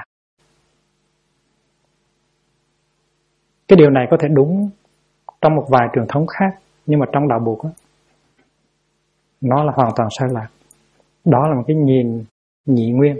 [SPEAKER 1] Cái điều này có thể đúng trong một vài truyền thống khác, nhưng mà trong đạo Bụt đó, nó là hoàn toàn sai lạc. Đó là một cái nhìn nhị nguyên.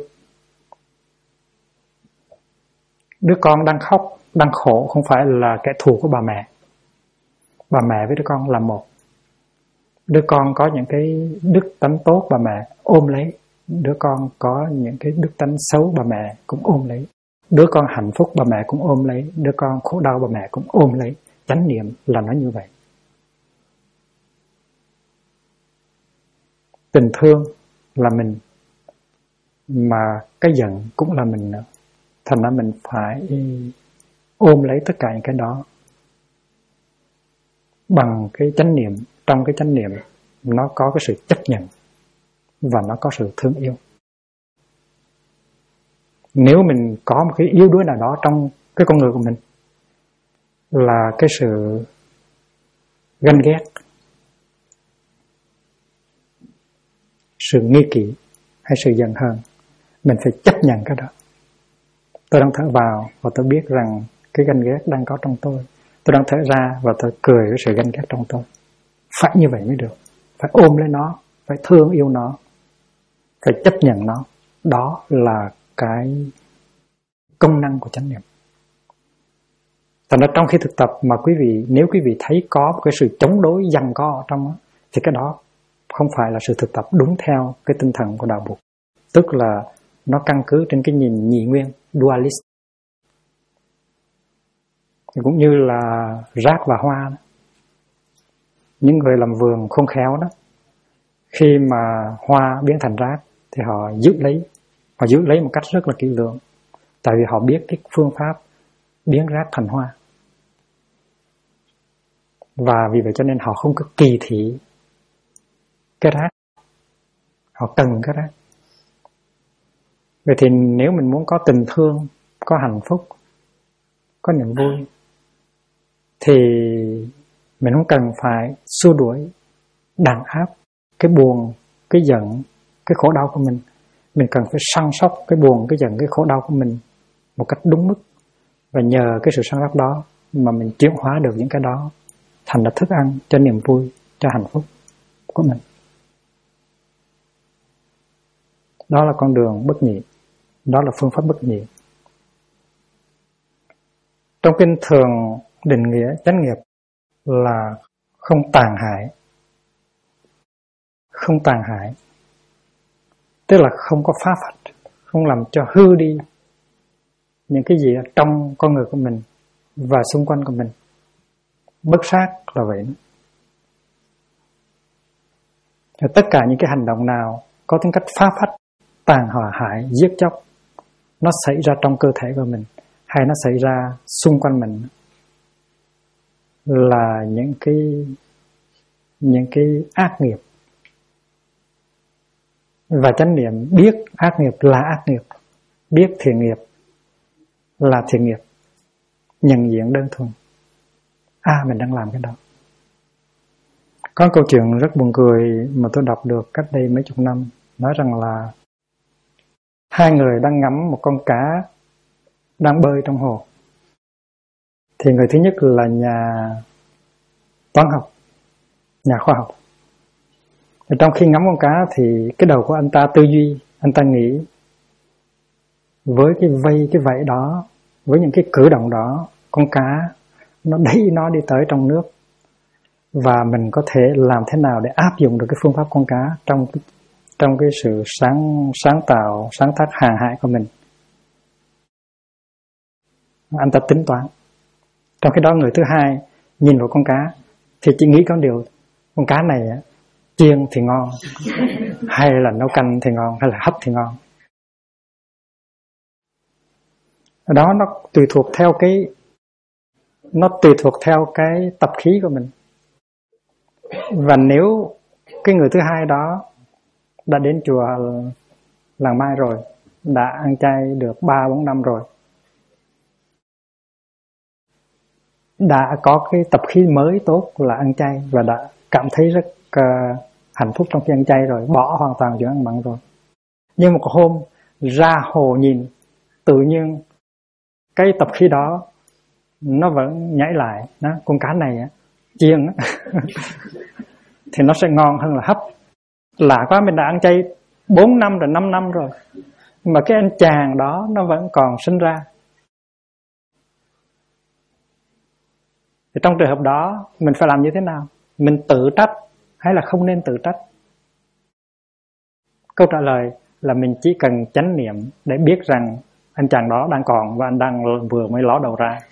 [SPEAKER 1] Đứa con đang khóc, đang khổ không phải là kẻ thù của bà mẹ. Bà mẹ với đứa con là một. Đứa con có những cái đức tánh tốt, bà mẹ ôm lấy. Đứa con có những cái đức tánh xấu, bà mẹ cũng ôm lấy. Đứa con hạnh phúc, bà mẹ cũng ôm lấy. Đứa con khổ đau, bà mẹ cũng ôm lấy. Chánh niệm là nó như vậy. Tình thương là mình, mà cái giận cũng là mình nữa. Thành ra mình phải ôm lấy tất cả những cái đó. Bằng cái chánh niệm, trong cái chánh niệm nó có cái sự chấp nhận và nó có sự thương yêu. Nếu mình có một cái yếu đuối nào đó trong cái con người của mình, là cái sự ganh ghét, sự nghi kỵ hay sự giận hờn, mình phải chấp nhận cái đó. Tôi đang thở vào và tôi biết rằng cái ganh ghét đang có trong tôi. Tôi đang thở ra và tôi cười với sự ganh ghét trong tôi. Phải như vậy mới được. Phải ôm lấy nó, phải thương yêu nó, phải chấp nhận nó. Đó là cái công năng của chánh niệm. Thành ra trong khi thực tập mà nếu quý vị thấy có một cái sự chống đối giằng co ở trong đó, thì cái đó không phải là sự thực tập đúng theo cái tinh thần của đạo Bụt. Tức là nó căn cứ trên cái nhìn nhị nguyên, dualist. Cũng như là rác và hoa đó. Những người làm vườn khôn khéo đó, khi mà hoa biến thành rác thì họ giữ lấy một cách rất là kỹ lưỡng. Tại vì họ biết cái phương pháp biến rác thành hoa. Và vì vậy cho nên họ không có kỳ thị cái rác, họ cần cái rác. Vậy thì nếu mình muốn có tình thương, có hạnh phúc, có niềm vui, thì mình không cần phải xua đuổi, đàn áp cái buồn, cái giận, cái khổ đau của mình. Mình cần phải săn sóc cái buồn, cái giận, cái khổ đau của mình một cách đúng mức. Và nhờ cái sự săn sóc đó mà mình chuyển hóa được những cái đó thành là thức ăn cho niềm vui, cho hạnh phúc của mình. Đó là con đường bất nhị. Đó là phương pháp bất nhị. Trong kinh thường định nghĩa chánh nghiệp là không tàn hại. Không tàn hại tức là không có phá phách, không làm cho hư đi những cái gì ở trong con người của mình và xung quanh của mình. Bất sát là vậy. Tất cả những cái hành động nào có tính cách phá phách, tàn hại, giết chóc, nó xảy ra trong cơ thể của mình hay nó xảy ra xung quanh mình, là những cái ác nghiệp. Và chánh niệm biết ác nghiệp là ác nghiệp, biết thiện nghiệp là thiện nghiệp, nhận diện đơn thuần. Mình đang làm cái đó. Có câu chuyện rất buồn cười mà tôi đọc được cách đây mấy chục năm, nói rằng là Hai người đang ngắm một con cá đang bơi trong hồ. Thì người thứ nhất là nhà toán học, nhà khoa học. Trong khi ngắm con cá thì cái đầu của anh ta tư duy, anh ta nghĩ với cái vẫy đó, với những cái cử động đó, con cá nó đẩy nó đi tới trong nước, và mình có thể làm thế nào để áp dụng được cái phương pháp con cá trong cái sự sáng tạo, sáng tác hàng hải của mình. Anh ta tính toán. Trong khi đó người thứ hai nhìn vào con cá thì chỉ nghĩ có điều con cá này chiên thì ngon, hay là nấu canh thì ngon, hay là hấp thì ngon. Đó nó tùy thuộc theo cái tập khí của mình. Và nếu cái người thứ hai đó đã đến chùa Làng Mai rồi, đã ăn chay được 3-4 năm rồi, đã có cái tập khí mới tốt là ăn chay và đã cảm thấy rất hạnh phúc trong khi ăn chay rồi, bỏ hoàn toàn chuyện ăn mặn rồi. Nhưng một hôm ra hồ nhìn, tự nhiên cái tập khí đó nó vẫn nhảy lại, con cá này chiên thì nó sẽ ngon hơn là hấp. Lạ quá, mình đã ăn chay 4 năm rồi, 5 năm rồi, mà cái anh chàng đó nó vẫn còn sinh ra. Thì trong trường hợp đó mình phải làm như thế nào? Mình tự trách hay là không nên tự trách? Câu trả lời là mình chỉ cần chánh niệm để biết rằng anh chàng đó đang còn và anh đang vừa mới ló đầu ra.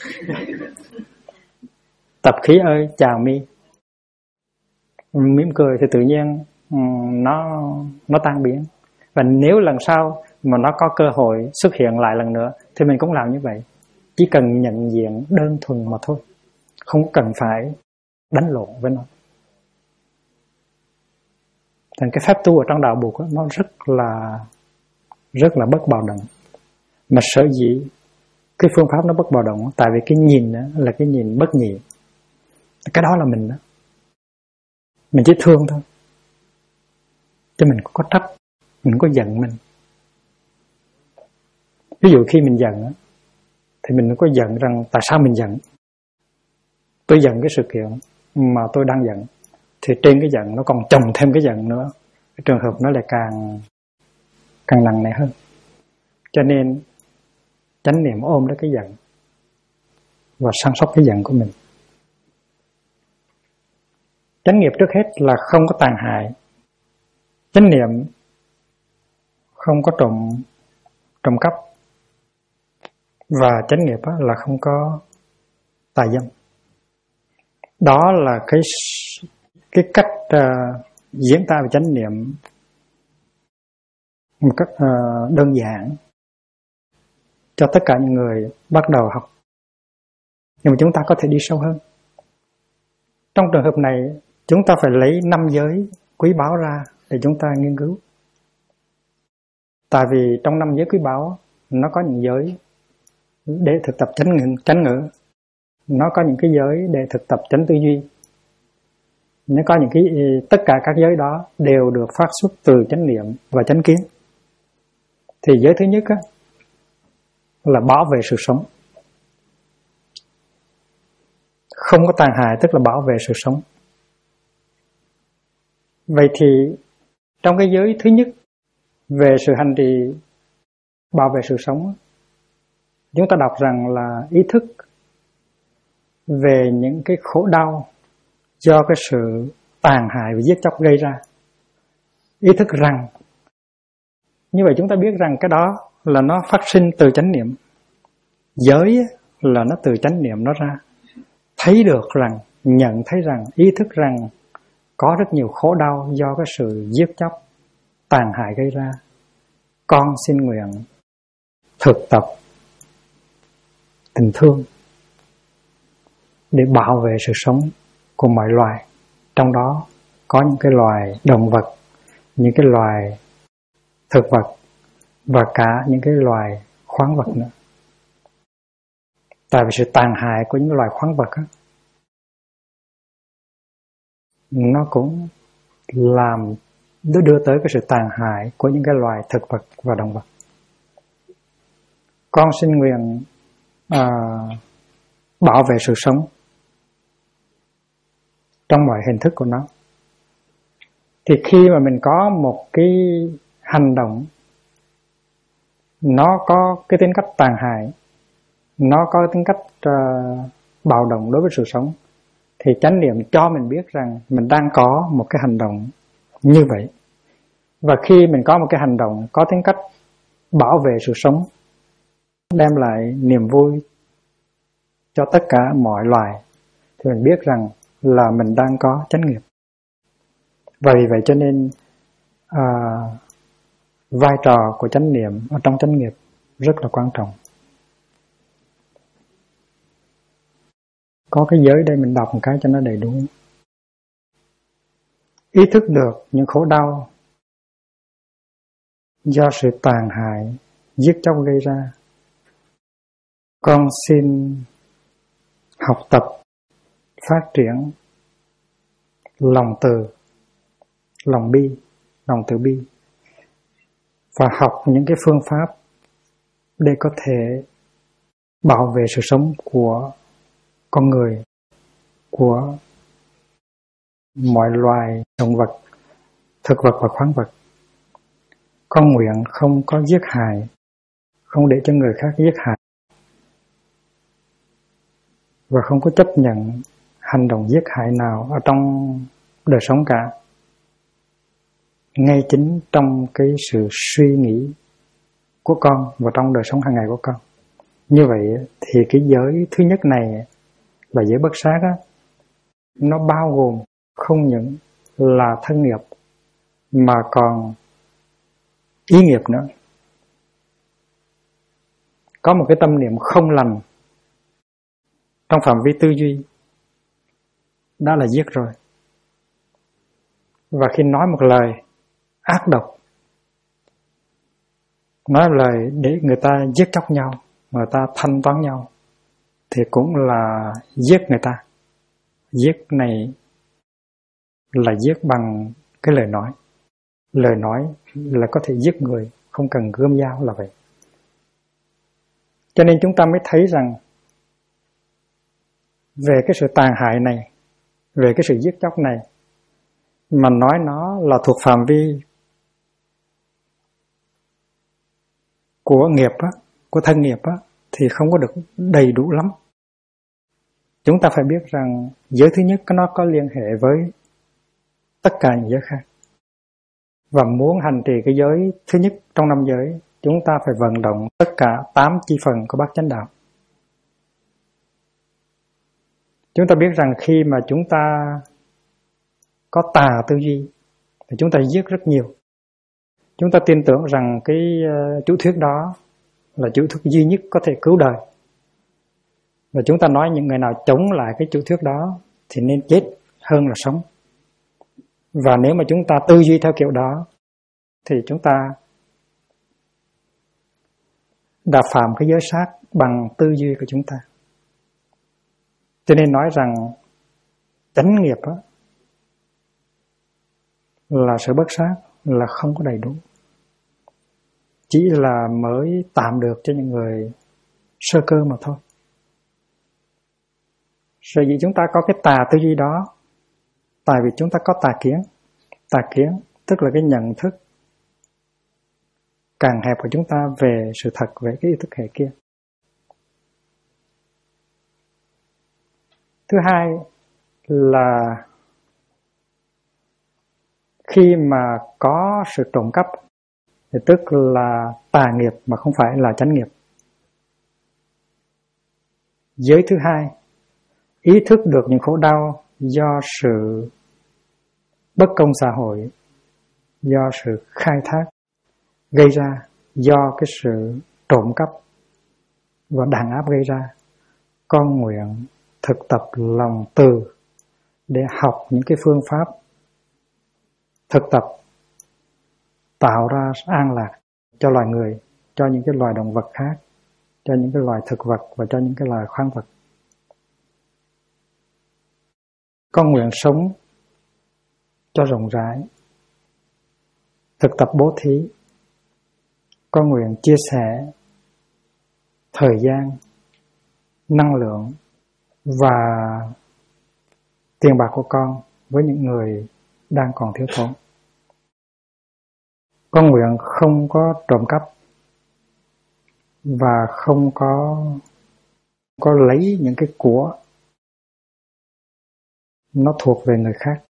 [SPEAKER 1] Tập khí ơi chào mi. Mỉm cười thì tự nhiên nó tan biến. Và nếu lần sau mà nó có cơ hội xuất hiện lại lần nữa thì mình cũng làm như vậy. Chỉ cần nhận diện đơn thuần mà thôi, không cần phải đánh lộn với nó. Thành cái pháp tu ở trong đạo Bụt nó rất là bất bạo động. Mà sở dĩ cái phương pháp nó bất bạo động, tại vì cái nhìn đó là cái nhìn bất nhị. Cái đó là mình đó. Mình chỉ thương thôi, chứ mình có trách, mình có giận mình. Ví dụ khi mình giận thì mình có giận rằng tại sao mình giận. Tôi giận cái sự kiện mà tôi đang giận, thì trên cái giận nó còn chồng thêm cái giận nữa, cái trường hợp nó lại càng nặng nề hơn. Cho nên chánh niệm ôm lấy cái giận và săn sóc cái giận của mình. Chánh nghiệp trước hết là không có tàn hại. Chánh niệm không có trộm cắp. Và chánh nghiệp là không có tà dâm. Đó là cái cách diễn tả về chánh niệm một cách đơn giản cho tất cả những người bắt đầu học. Nhưng mà chúng ta có thể đi sâu hơn. Trong trường hợp này, chúng ta phải lấy 5 giới quý báu ra để chúng ta nghiên cứu. Tại vì trong 5 giới quý báu, nó có những giới để thực tập chánh ngữ, nó có những cái giới để thực tập chánh tư duy, nó có những cái tất cả các giới đó đều được phát xuất từ chánh niệm và chánh kiến. Thì giới thứ nhất là bảo vệ sự sống. Không có tàn hại tức là bảo vệ sự sống. Vậy thì trong cái giới thứ nhất về sự hành trì bảo vệ sự sống, chúng ta đọc rằng là ý thức về những cái khổ đau do cái sự tàn hại và giết chóc gây ra. Ý thức rằng, như vậy chúng ta biết rằng cái đó là nó phát sinh từ chánh niệm. Giới là nó từ chánh niệm nó ra. Thấy được rằng, nhận thấy rằng, ý thức rằng có rất nhiều khổ đau do cái sự giết chóc, tàn hại gây ra. Con xin nguyện thực tập tình thương để bảo vệ sự sống của mọi loài. Trong đó có những cái loài động vật, những cái loài thực vật và cả những cái loài khoáng vật nữa. Tại vì sự tàn hại của những loài khoáng vật nó cũng làm đưa tới cái sự tàn hại của những cái loài thực vật và động vật. con xin nguyện bảo vệ sự sống trong mọi hình thức của nó. Thì khi mà mình có một cái hành động nó có cái tính cách tàn hại, nó có tính cách bạo động đối với sự sống, thì chánh niệm cho mình biết rằng mình đang có một cái hành động như vậy. Và khi mình có một cái hành động có tính cách bảo vệ sự sống, đem lại niềm vui cho tất cả mọi loài, thì mình biết rằng là mình đang có chánh nghiệp. Và vì vậy cho nên vai trò của chánh niệm ở trong chánh nghiệp rất là quan trọng. Có cái giới đây mình đọc một cái cho nó đầy đủ. Ý thức được những khổ đau do sự tàn hại, giết chóc gây ra, con xin học tập, phát triển lòng từ, lòng bi, lòng từ bi, và học những cái phương pháp để có thể bảo vệ sự sống của con người, của mọi loài động vật, thực vật và khoáng vật. Con nguyện không có giết hại, không để cho người khác giết hại, và không có chấp nhận hành động giết hại nào ở trong đời sống cả. Ngay chính trong cái sự suy nghĩ của con và trong đời sống hàng ngày của con. Như vậy thì cái giới thứ nhất này là giới bất sát á, nó bao gồm không những là thân nghiệp mà còn ý nghiệp nữa. Có một cái tâm niệm không lành trong phạm vi tư duy, đó là giết rồi. Và khi nói một lời ác độc, nói lời để người ta giết chóc nhau, người ta thanh toán nhau, thì cũng là giết người ta. Giết này là giết bằng cái lời nói. Lời nói là có thể giết người, không cần gươm dao là vậy. Cho nên chúng ta mới thấy rằng về cái sự tàn hại này, về cái sự giết chóc này, mà nói nó là thuộc phạm vi của nghiệp á, của thân nghiệp á, thì không có được đầy đủ lắm. Chúng ta phải biết rằng giới thứ nhất nó có liên hệ với tất cả những giới khác. Và muốn hành trì cái giới thứ nhất trong 5 giới, chúng ta phải vận động tất cả 8 chi phần của bát chánh đạo. Chúng ta biết rằng khi mà chúng ta có tà tư duy thì chúng ta giết rất nhiều. Chúng ta tin tưởng rằng cái chủ thuyết đó là chủ thuyết duy nhất có thể cứu đời. Và chúng ta nói những người nào chống lại cái chủ thuyết đó thì nên chết hơn là sống. Và nếu mà chúng ta tư duy theo kiểu đó thì chúng ta đã phạm cái giới sát bằng tư duy của chúng ta. Cho nên nói rằng chánh nghiệp đó là sự bất sát, là không có đầy đủ. Chỉ là mới tạm được cho những người sơ cơ mà thôi. Sở dĩ chúng ta có cái tà tư duy đó, tại vì chúng ta có tà kiến. Tà kiến tức là cái nhận thức càng hẹp của chúng ta về sự thật, về cái ý thức hệ kia. Thứ hai là khi mà có sự trộm cắp thì tức là tà nghiệp mà không phải là chánh nghiệp. Giới thứ hai, ý thức được những khổ đau do sự bất công xã hội, do sự khai thác gây ra, do cái sự trộm cắp và đàn áp gây ra. Con nguyện thực tập lòng từ để học những cái phương pháp thực tập tạo ra an lạc cho loài người, cho những cái loài động vật khác, cho những cái loài thực vật và cho những cái loài khoáng vật. Con nguyện sống cho rộng rãi, thực tập bố thí. Con nguyện chia sẻ thời gian, năng lượng và tiền bạc của con với những người đang còn thiếu thốn. Con nguyện không có trộm cắp và không có lấy những cái của nó thuộc về người khác.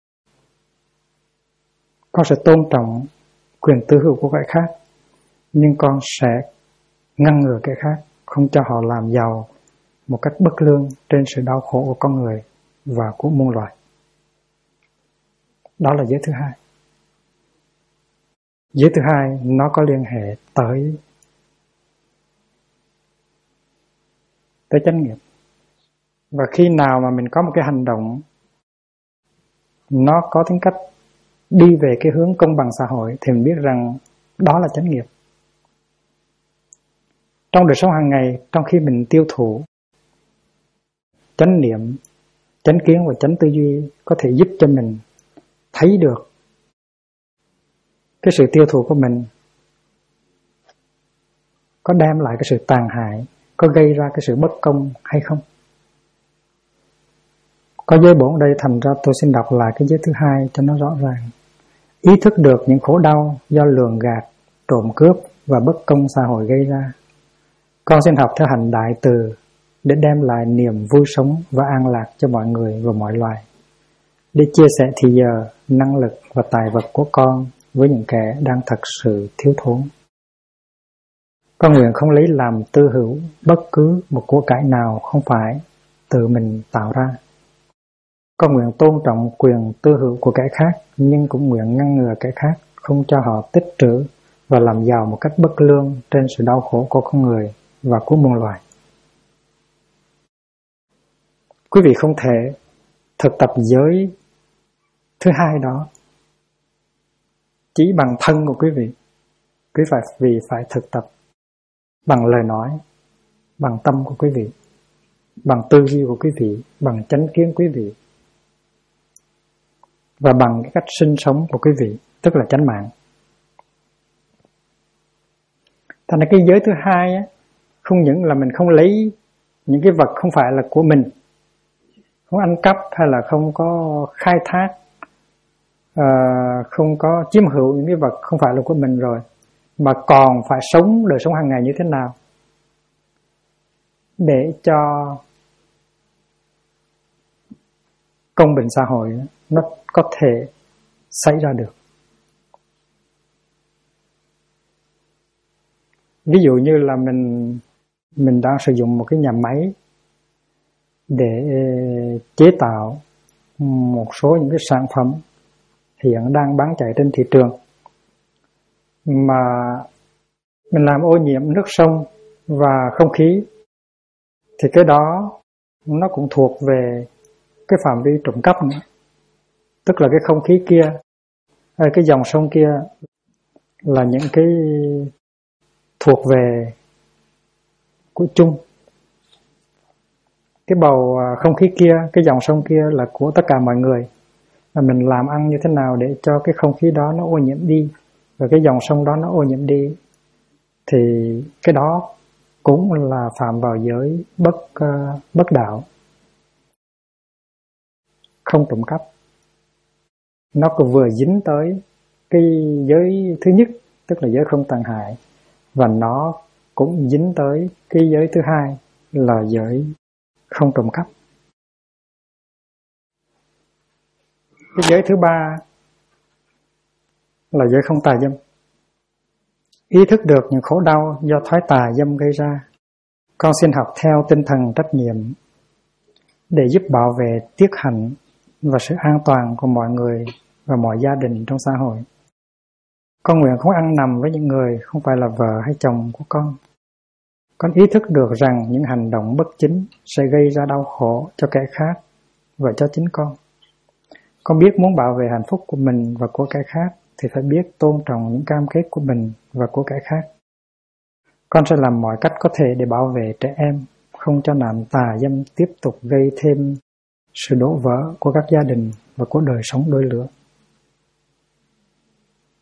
[SPEAKER 1] Con sẽ tôn trọng quyền tư hữu của kẻ khác, nhưng con sẽ ngăn ngừa kẻ khác, không cho họ làm giàu một cách bất lương trên sự đau khổ của con người và của muôn loài. Đó là giới thứ hai. Giới thứ hai nó có liên hệ tới chánh nghiệp. Và khi nào mà mình có một cái hành động nó có tính cách đi về cái hướng công bằng xã hội thì mình biết rằng đó là chánh nghiệp. Trong đời sống hàng ngày, trong khi mình tiêu thụ, chánh niệm, chánh kiến và chánh tư duy có thể giúp cho mình thấy được cái sự tiêu thụ của mình có đem lại cái sự tàn hại, có gây ra cái sự bất công hay không. Có giới 4 đây, thành ra tôi xin đọc lại cái giới thứ hai cho nó rõ ràng. Ý thức được những khổ đau do lường gạt, trộm cướp và bất công xã hội gây ra, con xin học theo hành đại từ để đem lại niềm vui sống và an lạc cho mọi người và mọi loài, để chia sẻ thì giờ, năng lực và tài vật của con với những kẻ đang thật sự thiếu thốn. Con nguyện không lấy làm tư hữu bất cứ một của cải nào không phải tự mình tạo ra. Con nguyện tôn trọng quyền tư hữu của kẻ khác, nhưng cũng nguyện ngăn ngừa kẻ khác, không cho họ tích trữ và làm giàu một cách bất lương trên sự đau khổ của con người và của muôn loài. Quý vị không thể thực tập giới thứ hai đó chỉ bằng thân của quý vị. Quý vị phải thực tập bằng lời nói, bằng tâm của quý vị, bằng tư duy của quý vị, bằng chánh kiến quý vị, và bằng cái cách sinh sống của quý vị, tức là chánh mạng. Thành ra cái giới thứ hai á, không những là mình không lấy những cái vật không phải là của mình, không ăn cắp hay là không có khai thác, không có chiếm hữu những cái vật không phải là của mình rồi, mà còn phải sống đời sống hàng ngày như thế nào để cho công bình xã hội nó có thể xảy ra được. Ví dụ như là mình đang sử dụng một cái nhà máy để chế tạo một số những cái sản phẩm hiện đang bán chạy trên thị trường, mà mình làm ô nhiễm nước sông và không khí, thì cái đó nó cũng thuộc về cái phạm vi trộm cắp nữa. Tức là cái không khí kia, cái dòng sông kia là những cái thuộc về của chung. Cái bầu không khí kia, cái dòng sông kia là của tất cả mọi người. Và mình làm ăn như thế nào để cho cái không khí đó nó ô nhiễm đi, và cái dòng sông đó nó ô nhiễm đi, thì cái đó cũng là phạm vào giới bất đạo, không trộm cắp. Nó cũng vừa dính tới cái giới thứ nhất, tức là giới không tàn hại, và nó cũng dính tới cái giới thứ hai là giới không trộm cắp. Cái giới thứ ba là giới không tà dâm. Ý thức được những khổ đau do thói tà dâm gây ra, con xin học theo tinh thần trách nhiệm để giúp bảo vệ tiết hạnh và sự an toàn của mọi người và mọi gia đình trong xã hội. Con nguyện không ăn nằm với những người không phải là vợ hay chồng của con. Con ý thức được rằng những hành động bất chính sẽ gây ra đau khổ cho kẻ khác và cho chính con. Con biết muốn bảo vệ hạnh phúc của mình và của kẻ khác thì phải biết tôn trọng những cam kết của mình và của kẻ khác. Con sẽ làm mọi cách có thể để bảo vệ trẻ em, không cho nạn tà dâm tiếp tục gây thêm sự đổ vỡ của các gia đình và của đời sống đôi lứa.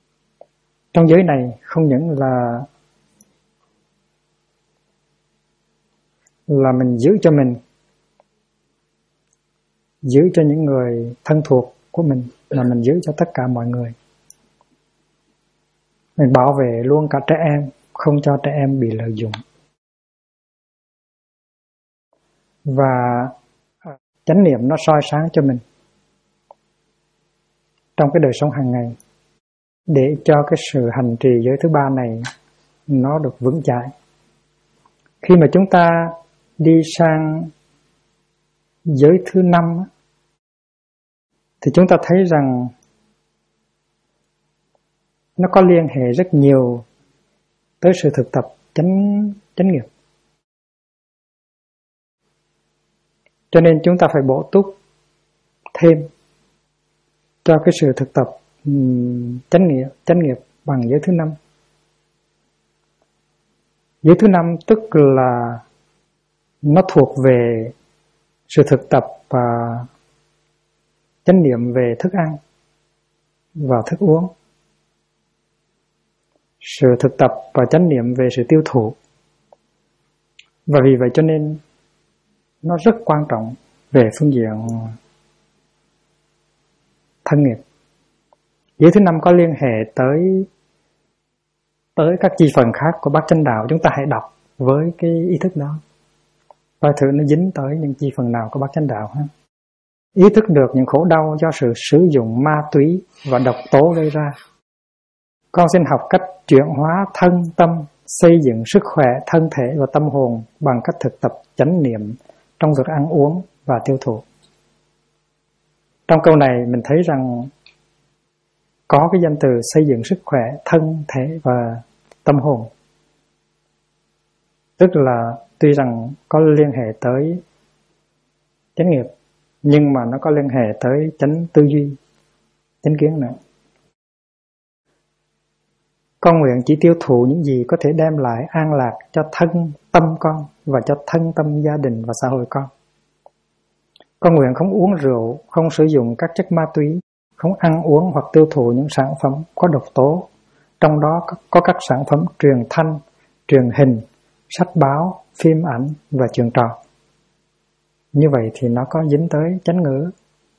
[SPEAKER 1] Trong giới này không những là là mình giữ cho mình, giữ cho những người thân thuộc của mình, là mình giữ cho tất cả mọi người. Mình bảo vệ luôn cả trẻ em, không cho trẻ em bị lợi dụng. Và chánh niệm nó soi sáng cho mình trong cái đời sống hàng ngày, để cho cái sự hành trì giới thứ ba này nó được vững chãi. Khi mà chúng ta đi sang giới thứ 5 thì chúng ta thấy rằng nó có liên hệ rất nhiều tới sự thực tập chánh nghiệp. Cho nên chúng ta phải bổ túc thêm cho cái sự thực tập chánh nghiệp bằng giới thứ 5. Giới thứ 5 tức là nó thuộc về sự thực tập và chánh niệm về thức ăn và thức uống, sự thực tập và chánh niệm về sự tiêu thụ. Và vì vậy cho nên nó rất quan trọng về phương diện thân nghiệp. Giới thứ 5 có liên hệ tới các chi phần khác của Bát Chánh Đạo. Chúng ta hãy đọc với cái ý thức đó, coi thử nó dính tới những chi phần nào của Bát Chánh Đạo ha. Ý thức được những khổ đau do sự sử dụng ma túy và độc tố gây ra. Con xin học cách chuyển hóa thân tâm, xây dựng sức khỏe thân thể và tâm hồn bằng cách thực tập chánh niệm trong việc ăn uống và tiêu thụ. Trong câu này mình thấy rằng có cái danh từ xây dựng sức khỏe thân thể và tâm hồn. Tức là tuy rằng có liên hệ tới chánh nghiệp, nhưng mà nó có liên hệ tới chánh tư duy, chánh kiến nữa. Con nguyện chỉ tiêu thụ những gì có thể đem lại an lạc cho thân tâm con và cho thân tâm gia đình và xã hội con. Con nguyện không uống rượu, không sử dụng các chất ma túy, không ăn uống hoặc tiêu thụ những sản phẩm có độc tố, trong đó có các sản phẩm truyền thanh, truyền hình, sách báo, phim ảnh và chuyện trò. Như vậy thì nó có dính tới chánh ngữ,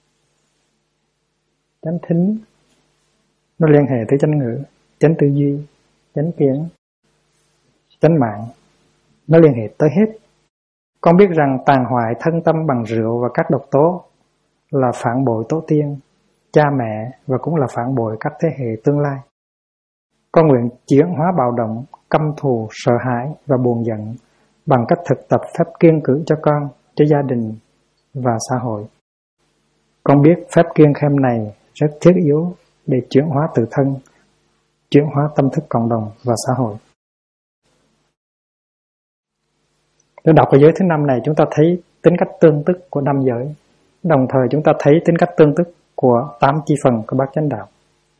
[SPEAKER 1] chánh thính, nó liên hệ tới chánh ngữ, chánh tư duy, chánh kiến, chánh mạng, nó liên hệ tới hết. Con biết rằng tàn hoại thân tâm bằng rượu và các độc tố là phản bội tổ tiên, cha mẹ và cũng là phản bội các thế hệ tương lai. Con nguyện chuyển hóa bạo động, căm thù, sợ hãi và buồn giận bằng cách thực tập phép kiêng cữ cho con, cho gia đình và xã hội. Con biết phép kiêng khem này rất thiết yếu để chuyển hóa tự thân, chuyển hóa tâm thức cộng đồng và xã hội. Để đọc ở giới thứ 5 này, chúng ta thấy tính cách tương tức của 5 giới, đồng thời chúng ta thấy tính cách tương tức của 8 chi phần của Bát Chánh Đạo.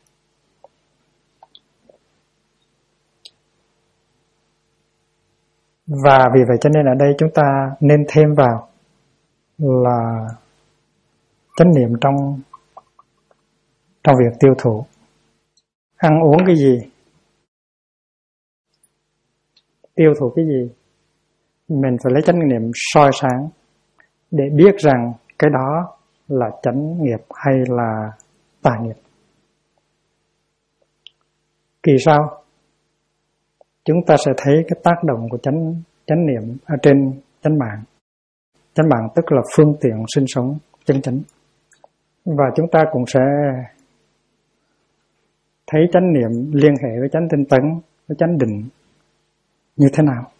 [SPEAKER 1] Và vì vậy cho nên ở đây chúng ta nên thêm vào là chánh niệm trong việc tiêu thụ. Ăn uống cái gì, tiêu thụ cái gì, mình phải lấy chánh niệm soi sáng để biết rằng cái đó là chánh nghiệp hay là tà nghiệp. Kỳ sau chúng ta sẽ thấy cái tác động của chánh niệm ở trên chánh mạng. Chánh mạng tức là phương tiện sinh sống chân chánh. Và chúng ta cũng sẽ thấy chánh niệm liên hệ với chánh tinh tấn, với chánh định như thế nào.